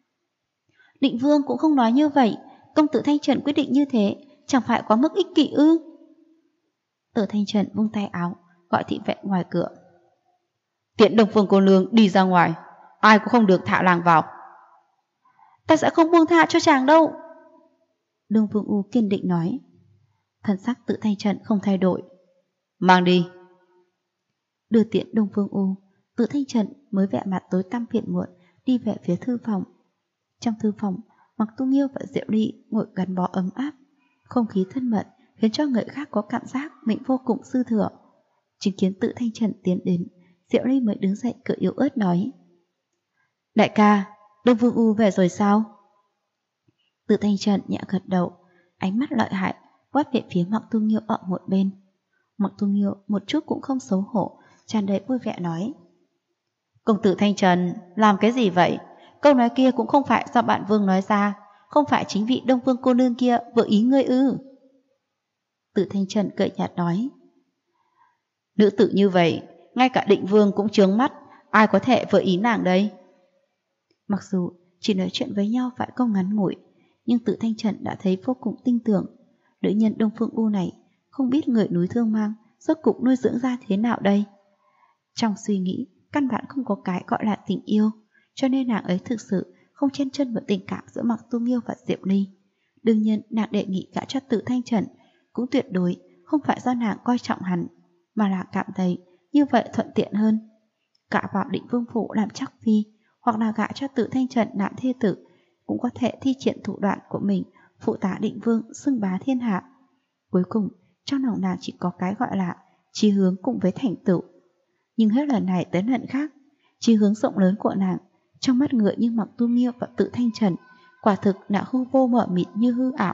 Định Vương cũng không nói như vậy, công tử Thanh Trần quyết định như thế, chẳng phải quá mức ích kỷ ư? Tự Thanh Trần vung tay áo, gọi thị vệ ngoài cửa: Tiễn Đông Phương cô nương đi ra ngoài, ai cũng không được thả làng vào. Ta sẽ không buông tha cho chàng đâu. Đông Phương U kiên định nói. Thần sắc Tự Thanh Trần không thay đổi: Mang đi. Đưa tiễn Đông Phương U, Tự Thanh Trần mới vẻ mặt tối tăm phiền muộn đi về phía thư phòng. Trong thư phòng, Mặc Tu Nghiêu và Diệu Ly ngồi gắn bó ấm áp, không khí thân mật khiến cho người khác có cảm giác mình vô cùng dư thừa. Chứng kiến Tự Thanh Trần tiến đến, Diệu Ly mới đứng dậy cười yếu ớt nói: Đại ca, Đông Phương U về rồi sao? Tự Thanh Trần nhẹ gật đầu, ánh mắt lợi hại quét về phía Mặc Tu Nghiêu ở một bên. Mặc Tu Nghiêu một chút cũng không xấu hổ, tràn đầy vui vẻ nói: Công tử Thanh Trần làm cái gì vậy? Câu nói kia cũng không phải do bạn Vương nói ra, không phải chính vị Đông Phương cô nương kia vừa ý ngươi ư? Tự Thanh Trần cười nhạt nói: Nữ tử như vậy, ngay cả Định Vương cũng chướng mắt, ai có thể vừa ý nàng đây? Mặc dù chỉ nói chuyện với nhau vài câu ngắn ngủi, nhưng Tự Thanh Trần đã thấy vô cùng tin tưởng. Nữ nhân Đông Phương U này không biết người núi Thương Mang rốt cục nuôi dưỡng ra thế nào đây. Trong suy nghĩ, căn bản không có cái gọi là tình yêu, cho nên nàng ấy thực sự không chen chân vào tình cảm giữa Mặc Tu Nghiêu và Diệu Ly. Đương nhiên nàng đề nghị gả cho Tự Thanh Trần cũng tuyệt đối không phải do nàng coi trọng hắn, mà là cảm thấy như vậy thuận tiện hơn. Gả vào Định Vương phủ làm chắc phi, hoặc là gả cho Tự Thanh Trần làm thê tử, cũng có thể thi triển thủ đoạn của mình phụ tá Định Vương xưng bá thiên hạ. Cuối cùng trong lòng nàng chỉ có cái gọi là chí hướng cùng với thành tựu. Nhưng hết lần này tới lần khác, chí hướng rộng lớn của nàng trong mắt người như Mặc Tu Nghiêu và Tự Thanh Trần quả thực đã hư vô mờ mịt như hư ảo.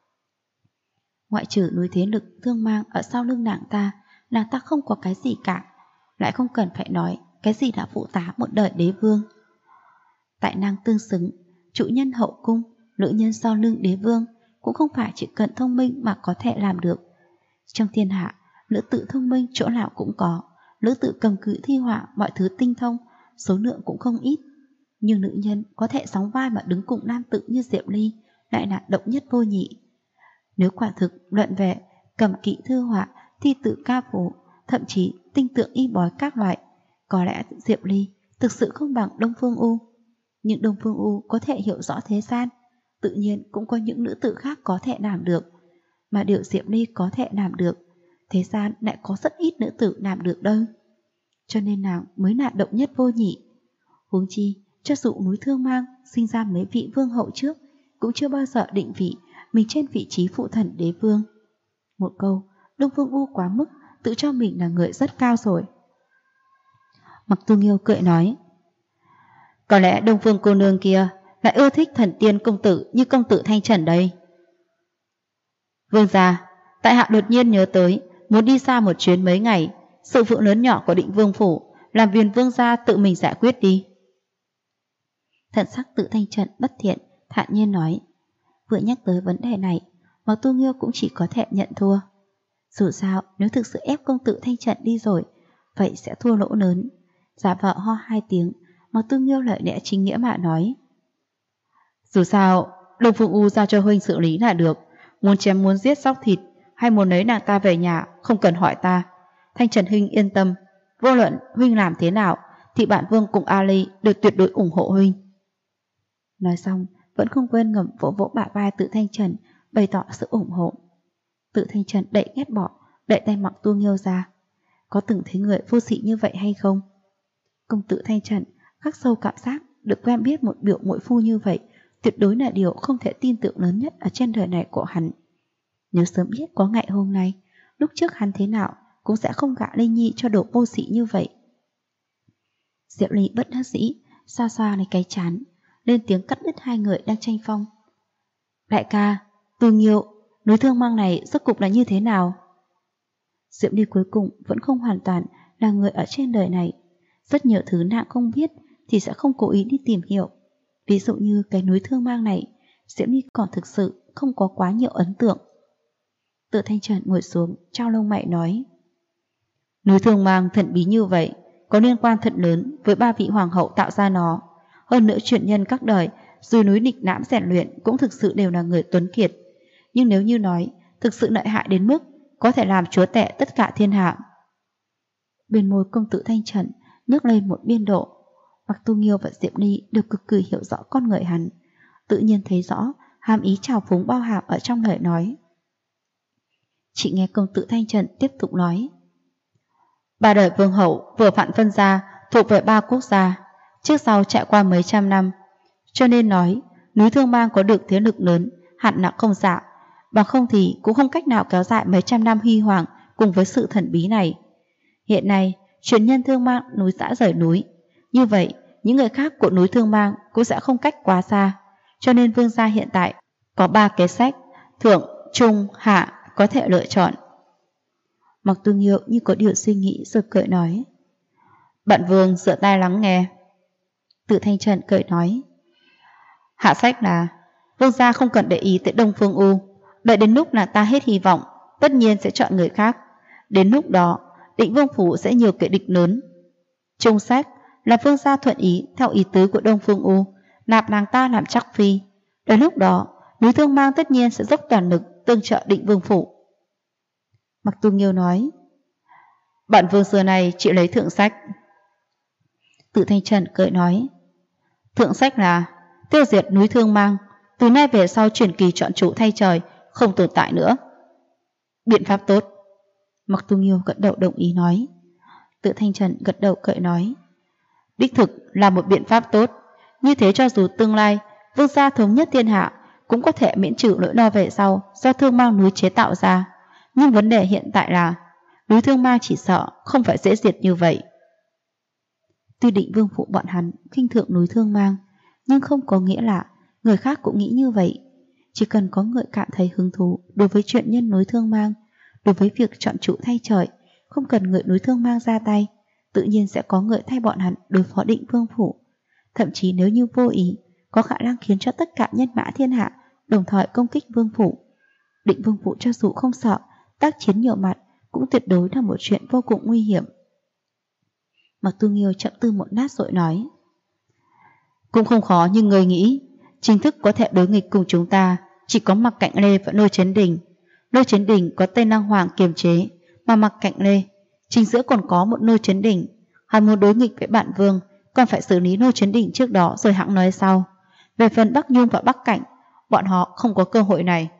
Ngoại trừ núi thế lực Thương Mang ở sau lưng nàng ta không có cái gì cả, lại không cần phải nói cái gì đã phụ tá một đời đế vương. Tài năng tương xứng, chủ nhân hậu cung, nữ nhân sau lưng đế vương cũng không phải chỉ cần thông minh mà có thể làm được. Trong thiên hạ, nữ tử thông minh chỗ nào cũng có, nữ tử cầm cự thi họa mọi thứ tinh thông, số lượng cũng không ít. Nhưng nữ nhân có thể sóng vai mà đứng cùng nam tử như Diệu Ly lại là độc nhất vô nhị. Nếu quả thực luận về cầm kỵ thư họa, thi tự ca phú, thậm chí tinh tượng y bói các loại, có lẽ Diệu Ly thực sự không bằng Đông Phương U. Nhưng Đông Phương U có thể hiểu rõ thế gian, tự nhiên cũng có những nữ tử khác có thể làm được. Mà điều Diệu Ly có thể làm được, thế gian lại có rất ít nữ tử làm được đâu. Cho nên nàng mới là độc nhất vô nhị. Huống chi, cho dù núi Thương Mang sinh ra mấy vị vương hậu trước, cũng chưa bao giờ định vị mình trên vị trí phụ thần đế vương. Một câu, Đông Phương U quá mức tự cho mình là người rất cao rồi. Mặc Tu Nghiêu cười nói, có lẽ Đông Phương cô nương kia lại ưa thích thần tiên công tử như công tử Thanh Trần đây. Vương gia, tại hạ đột nhiên nhớ tới muốn đi xa một chuyến mấy ngày, sự vụ lớn nhỏ của Định Vương phủ làm phiền vương gia tự mình giải quyết đi. Thần sắc Tự Thanh Trần bất thiện, thản nhiên nói. Vừa nhắc tới vấn đề này, Mặc Tu Nghiêu cũng chỉ có thể nhận thua. Dù sao, nếu thực sự ép công tử Thanh Trần đi rồi, vậy sẽ thua lỗ lớn. Giả vợ ho 2 tiếng, Mặc Tu Nghiêu lợi lẽ chính nghĩa mà nói. Dù sao, Đông Phương U giao cho huynh xử lý là được. Muốn chém muốn giết sóc thịt, hay muốn lấy nàng ta về nhà, không cần hỏi ta. Thanh Trần huynh yên tâm, vô luận huynh làm thế nào, thì bản vương cùng Ali đều tuyệt đối ủng hộ huynh. Nói xong, vẫn không quên ngầm vỗ vỗ bả vai Tự Thanh Trần, bày tỏ sự ủng hộ. Tự Thanh Trần đẩy ghét bỏ, đẩy tay Mặc Tu Nghiêu ra. Có từng thấy người vô sỉ như vậy hay không? Công tử Thanh Trần khắc sâu cảm giác được quen biết một biểu muội phu như vậy, tuyệt đối là điều không thể tin tưởng lớn nhất ở trên đời này của hắn. Nếu sớm biết có ngày hôm nay, lúc trước hắn thế nào cũng sẽ không gả Linh Nhi cho đồ vô sỉ như vậy. Diệu Ly bất đắc dĩ, xoa xoa lấy cái chán, lên tiếng cắt đứt hai người đang tranh phong. Đại ca, Tu Nghiêu, núi Thương Mang này rốt cục là như thế nào? Diệu Ly cuối cùng vẫn không hoàn toàn là người ở trên đời này. Rất nhiều thứ nàng không biết thì sẽ không cố ý đi tìm hiểu. Ví dụ như cái núi Thương Mang này, Diệu Ly còn thực sự không có quá nhiều ấn tượng. Tự Thanh Trần ngồi xuống, trao lông mày nói. Núi Thương Mang thần bí như vậy, có liên quan thật lớn với 3 vị hoàng hậu tạo ra nó. Hơn nữa truyền nhân các đời, dù núi Nịch Nãm rèn luyện cũng thực sự đều là người tuấn kiệt. Nhưng nếu như nói, thực sự lợi hại đến mức có thể làm chúa tể tất cả thiên hạ. Bên môi công tử Thanh Trần nhấc lên một biên độ. Mặc Tu Nghiêu và Diệp Ly đều cực kỳ hiểu rõ con người hắn, tự nhiên thấy rõ hàm ý trào phúng bao hàm ở trong lời nói. Chị nghe công tử Thanh Trần tiếp tục nói. 3 đời vương hậu vừa vặn phân ra thuộc về 3 quốc gia, trước sau trải qua mấy trăm năm, cho nên nói núi Thương Mang có được thế lực lớn hẳn là không giả, bằng không thì cũng không cách nào kéo dài mấy trăm năm huy hoàng cùng với sự thần bí này. Hiện nay truyền nhân Thương Mang núi giã rời núi, như vậy những người khác của núi Thương Mang cũng sẽ không cách quá xa, cho nên vương gia hiện tại có 3 kế sách, thượng, trung, hạ có thể lựa chọn. Mặc Tu Nghiêu như có điều suy nghĩ rồi cười nói. Bạn vương dựa tai lắng nghe. Tự Thanh Trần cười nói. Hạ sách là vương gia không cần để ý tới Đông Phương U, đợi đến lúc là ta hết hy vọng, tất nhiên sẽ chọn người khác. Đến lúc đó Định Vương phủ sẽ nhiều kẻ địch lớn. Trung sách là vương gia thuận ý theo ý tứ của Đông Phương U, nạp nàng ta làm chắc phi. Đến lúc đó núi Thương Mang tất nhiên sẽ dốc toàn lực tương trợ Định Vương phủ. Mặc Tu Nghiêu nói. Bản vương xưa này chỉ lấy thượng sách. Tự Thanh Trần cười nói. Thượng sách là tiêu diệt núi Thương Mang, từ nay về sau truyền kỳ chọn chủ thay trời, không tồn tại nữa. Biện pháp tốt. Mặc Tu Nghiêu gật đầu đồng ý nói. Tự Thanh Trần gật đầu cười nói. Đích thực là một biện pháp tốt, như thế cho dù tương lai vương gia thống nhất thiên hạ cũng có thể miễn trừ nỗi lo về sau do Thương Mang núi chế tạo ra. Nhưng vấn đề hiện tại là núi Thương Mang chỉ sợ không phải dễ diệt như vậy. Tuy Định Vương phủ bọn hắn khinh thượng núi Thương Mang, nhưng không có nghĩa là người khác cũng nghĩ như vậy. Chỉ cần có người cảm thấy hứng thú đối với chuyện nhân núi Thương Mang, đối với việc chọn chủ thay trời, không cần người núi Thương Mang ra tay, tự nhiên sẽ có người thay bọn hắn đối phó Định Vương phủ. Thậm chí nếu như vô ý, có khả năng khiến cho tất cả nhân mã thiên hạ đồng thời công kích Vương phủ. Định Vương phủ cho dù không sợ tác chiến nhiều mặt, cũng tuyệt đối là một chuyện vô cùng nguy hiểm. Mặc Tu Nghiêu chậm tư một lát rồi nói. Cũng không khó như người nghĩ, chính thức có thể đối nghịch cùng chúng ta chỉ có Mặc Cạnh Lê và Lôi Chấn Đình. Lôi Chấn Đình có Tây Lăng Hoàng kiềm chế, mà Mặc Cạnh Lê chính giữa còn có một Lôi Chấn Đình. Hắn muốn đối nghịch với bạn vương, còn phải xử lý Lôi Chấn Đình trước đó rồi hẵng nói sau. Về phần Bắc Nhung và Bắc Cảnh, bọn họ không có cơ hội này.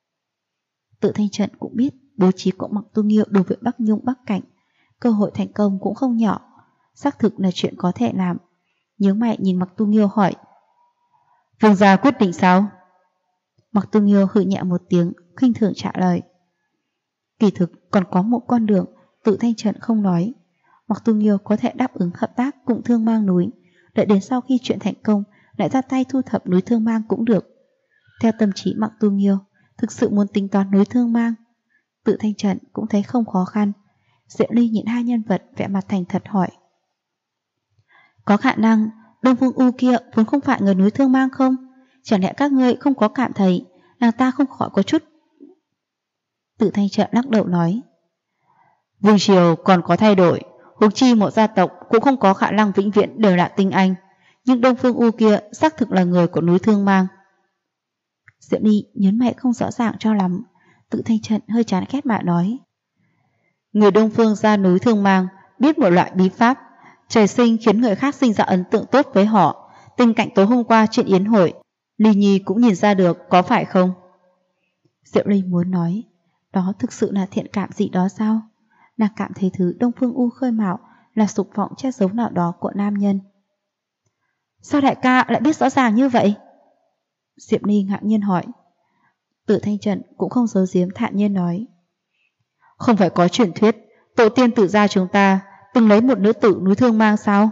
Tự Thanh Trần cũng biết bố trí của Mặc Tu Nghiêu đối với Bắc Nhung Bắc Cảnh, cơ hội thành công cũng không nhỏ, xác thực là chuyện có thể làm. Nhớ mày nhìn Mặc Tu Nghiêu hỏi. Vương gia quyết định sao? Mặc Tu Nghiêu hừ nhẹ một tiếng, khinh thường trả lời. Kỳ thực còn có một con đường, Tự Thanh Trần không nói. Mặc Tu Nghiêu có thể đáp ứng hợp tác cùng Thương Mang núi, đợi đến sau khi chuyện thành công lại ra tay thu thập núi Thương Mang cũng được. Theo tâm trí Mặc Tu Nghiêu, thực sự muốn tính toán núi Thương Mang, Tự Thanh Trần cũng thấy không khó khăn. Diệu Ly nhìn hai nhân vật vẻ mặt thành thật hỏi: có khả năng Đông Phương U kia vốn không phải người núi Thương Mang không? Chẳng lẽ các ngươi không có cảm thấy nàng ta không khỏi có chút? Tự Thanh Trần lắc đầu nói: vương triều còn có thay đổi, huống chi một gia tộc cũng không có khả năng vĩnh viễn đều là tinh anh, nhưng Đông Phương U kia xác thực là người của núi Thương Mang. Diệu Ly nhấn mày không rõ ràng cho lắm. Tự Thanh Trần hơi chán ghét mà nói: người Đông Phương ra núi Thương Mang biết một loại bí pháp trời sinh khiến người khác sinh ra ấn tượng tốt với họ. Tình cảnh tối hôm qua trên yến hội, Ly Nhi cũng nhìn ra được, có phải không? Diệu Ly muốn nói, đó thực sự là thiện cảm gì đó sao? Nàng cảm thấy thứ Đông Phương U khơi mào là dục vọng che giấu nào đó của nam nhân. Sao đại ca lại biết rõ ràng như vậy? Diệp Ly ngạc nhiên hỏi. Tự Thanh Trần cũng không giấu giếm thản nhiên nói: không phải có truyền thuyết tổ tiên Tự gia chúng ta từng lấy một nữ tử núi Thương Mang sao?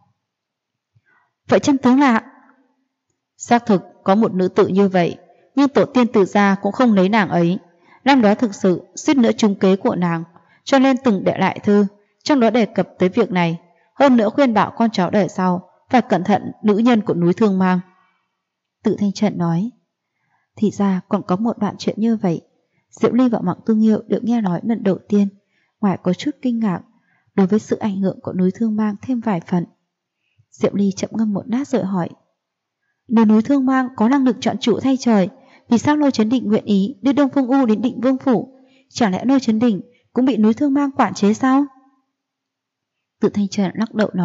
Vậy chân tướng là... xác thực có một nữ tử như vậy, nhưng tổ tiên Tự gia cũng không lấy nàng ấy. Năm đó thực sự suýt nữa trúng kế của nàng, cho nên từng để lại thư, trong đó đề cập tới việc này, hơn nữa khuyên bảo con cháu đời sau phải cẩn thận nữ nhân của núi Thương Mang. Tự Thanh Trần nói: thì ra còn có một đoạn chuyện như vậy. Diệu Ly và Mặc Tu Nghiêu được nghe nói lần đầu tiên, ngoài có chút kinh ngạc đối với sự ảnh hưởng của núi Thương Mang thêm vài phần. Diệu Ly chậm ngâm một lát rồi hỏi: nếu núi Thương Mang có năng lực chọn chủ thay trời, vì sao Lôi Chấn Định nguyện ý đưa Đông Phương U đến Định Vương phủ? Chẳng lẽ Lôi Chấn Định cũng bị núi Thương Mang quản chế sao? Tự Thanh Trần lắc đầu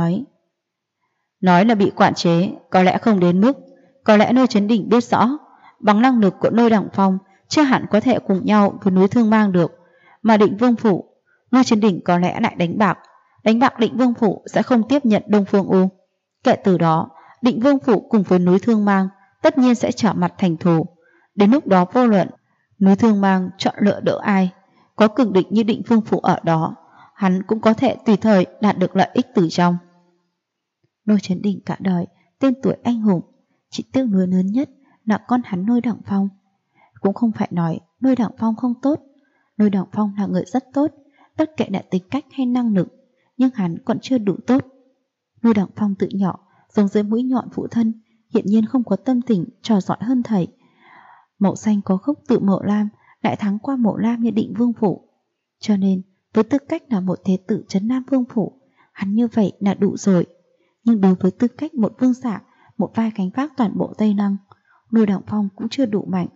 nói là bị quản chế có lẽ không đến mức. Có lẽ Lôi Chấn Định biết rõ bằng năng lực của Lôi Đằng Phong chưa hẳn có thể cùng nhau với núi Thương Mang được, mà Định Vương phủ, Lôi Chấn Định có lẽ lại đánh bạc Định Vương phủ sẽ không tiếp nhận Đông Phương U. Kể từ đó Định Vương phủ cùng với núi Thương Mang tất nhiên sẽ trở mặt thành thù. Đến lúc đó vô luận núi Thương Mang chọn lựa đỡ ai, có cường địch như Định Vương phủ ở đó, hắn cũng có thể tùy thời đạt được lợi ích từ trong. Lôi Chấn Định cả đời tên tuổi anh hùng, chỉ tiếc nuối lớn nhất là con hắn Lôi Đằng Phong. Cũng không phải nói Lôi Đằng Phong không tốt, Lôi Đằng Phong là người rất tốt, tất kể là tính cách hay năng lực, nhưng hắn còn chưa đủ tốt. Lôi Đằng Phong tự nhỏ giống dưới mũi nhọn phụ thân, hiện nhiên không có tâm tình trò giỏi hơn thầy. Mậu xanh có gốc tự Mậu Lam lại thắng qua Mậu Lam như Định Vương phủ, cho nên với tư cách là một thế tử trấn Nam Vương phủ, hắn như vậy là đủ rồi. Nhưng đối với tư cách một vương giả, một vai gánh vác toàn bộ Tây Lăng, Lôi Đằng Phong cũng chưa đủ mạnh.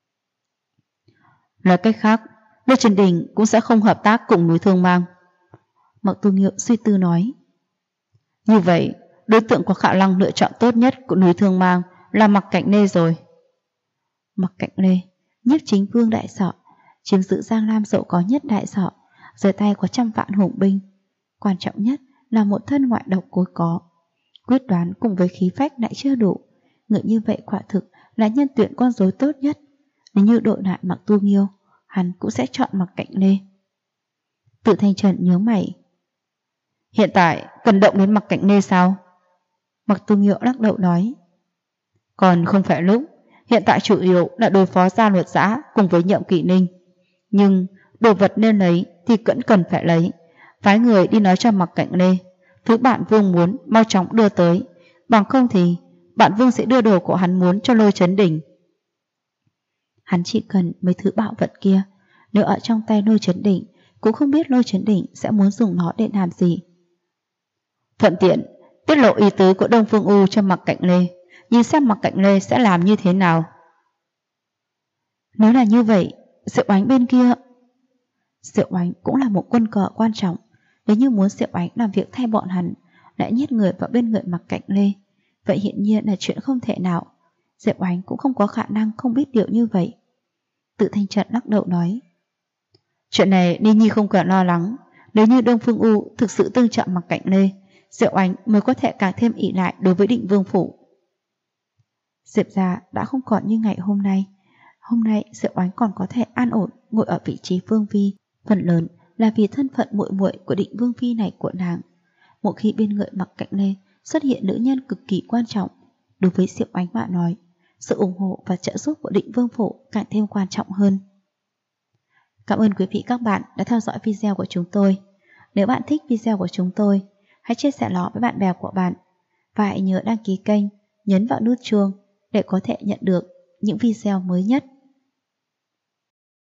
Nói cách khác, Lôi Trấn Đình cũng sẽ không hợp tác cùng núi Thương Mang. Mặc Tu Nghiêu suy tư nói: như vậy đối tượng có khả năng lựa chọn tốt nhất của núi Thương Mang là Mặc Cạnh Lê rồi. Mặc Cạnh Lê, nhiếp chính vương đại sọ, chiếm giữ Giang Nam giàu có nhất đại sọ, dưới tay có 100 vạn hùng binh. Quan trọng nhất là một thân ngoại độc cối có, quyết đoán cùng với khí phách lại chưa đủ. Người như vậy quả thực là nhân tuyển con rối tốt nhất. Nếu như đội lại Mặc Tu Nghiêu, hắn cũng sẽ chọn Mặc Cạnh Lê. Tự Thanh Trần nhớ mày: hiện tại cần động đến Mặc Cạnh Lê sao? Mặc Tu Nghiêu lắc đầu nói: còn không phải lúc. Hiện tại chủ yếu là đối phó Gia Luật Giã cùng với Nhậm Kỷ Ninh. Nhưng đồ vật nên lấy thì vẫn cần phải lấy. Phái người đi nói cho Mặc Cạnh Lê thứ bạn vương muốn mau chóng đưa tới, bằng không thì bạn vương sẽ đưa đồ của hắn muốn cho Lôi Chấn Đình. Hắn chỉ cần mấy thứ bảo vật kia, nếu ở trong tay Lôi Chấn Đình cũng không biết Lôi Chấn Đình sẽ muốn dùng nó để làm gì. Thuận tiện tiết lộ ý tứ của Đông Phương U cho Mặc Cạnh Lê, nhìn xem Mặc Cạnh Lê sẽ làm như thế nào. Nếu là như vậy, Diệu Ánh bên kia... Diệu Ánh cũng là một quân cờ quan trọng. Nếu như muốn Diệu Ánh làm việc thay bọn hắn, lại nhét người vào bên người Mặc Cạnh Lê, vậy hiển nhiên là chuyện không thể nào. Diệu Ánh cũng không có khả năng không biết điều như vậy. Tự Thanh Trần lắc đầu nói: chuyện này Ni Nhi không cần lo lắng. Nếu như Đông Phương U thực sự tương trợ Mặc Cạnh Lê, Diệu Ánh mới có thể càng thêm ỷ lại đối với Định Vương phủ. Diệp gia đã không còn như ngày hôm nay. Hôm nay Diệu Ánh còn có thể an ổn ngồi ở vị trí vương vi, phần lớn là vì thân phận muội muội của Định Vương phi này của nàng. Một khi bên người Mặc Cạnh Lê xuất hiện nữ nhân cực kỳ quan trọng, đối với Diệp Oánh mà nói, sự ủng hộ và trợ giúp của Định Vương phủ càng thêm quan trọng hơn. Cảm ơn quý vị các bạn đã theo dõi video của chúng tôi. Nếu bạn thích video của chúng tôi, hãy chia sẻ nó với bạn bè của bạn. Và hãy nhớ đăng ký kênh, nhấn vào nút chuông để có thể nhận được những video mới nhất.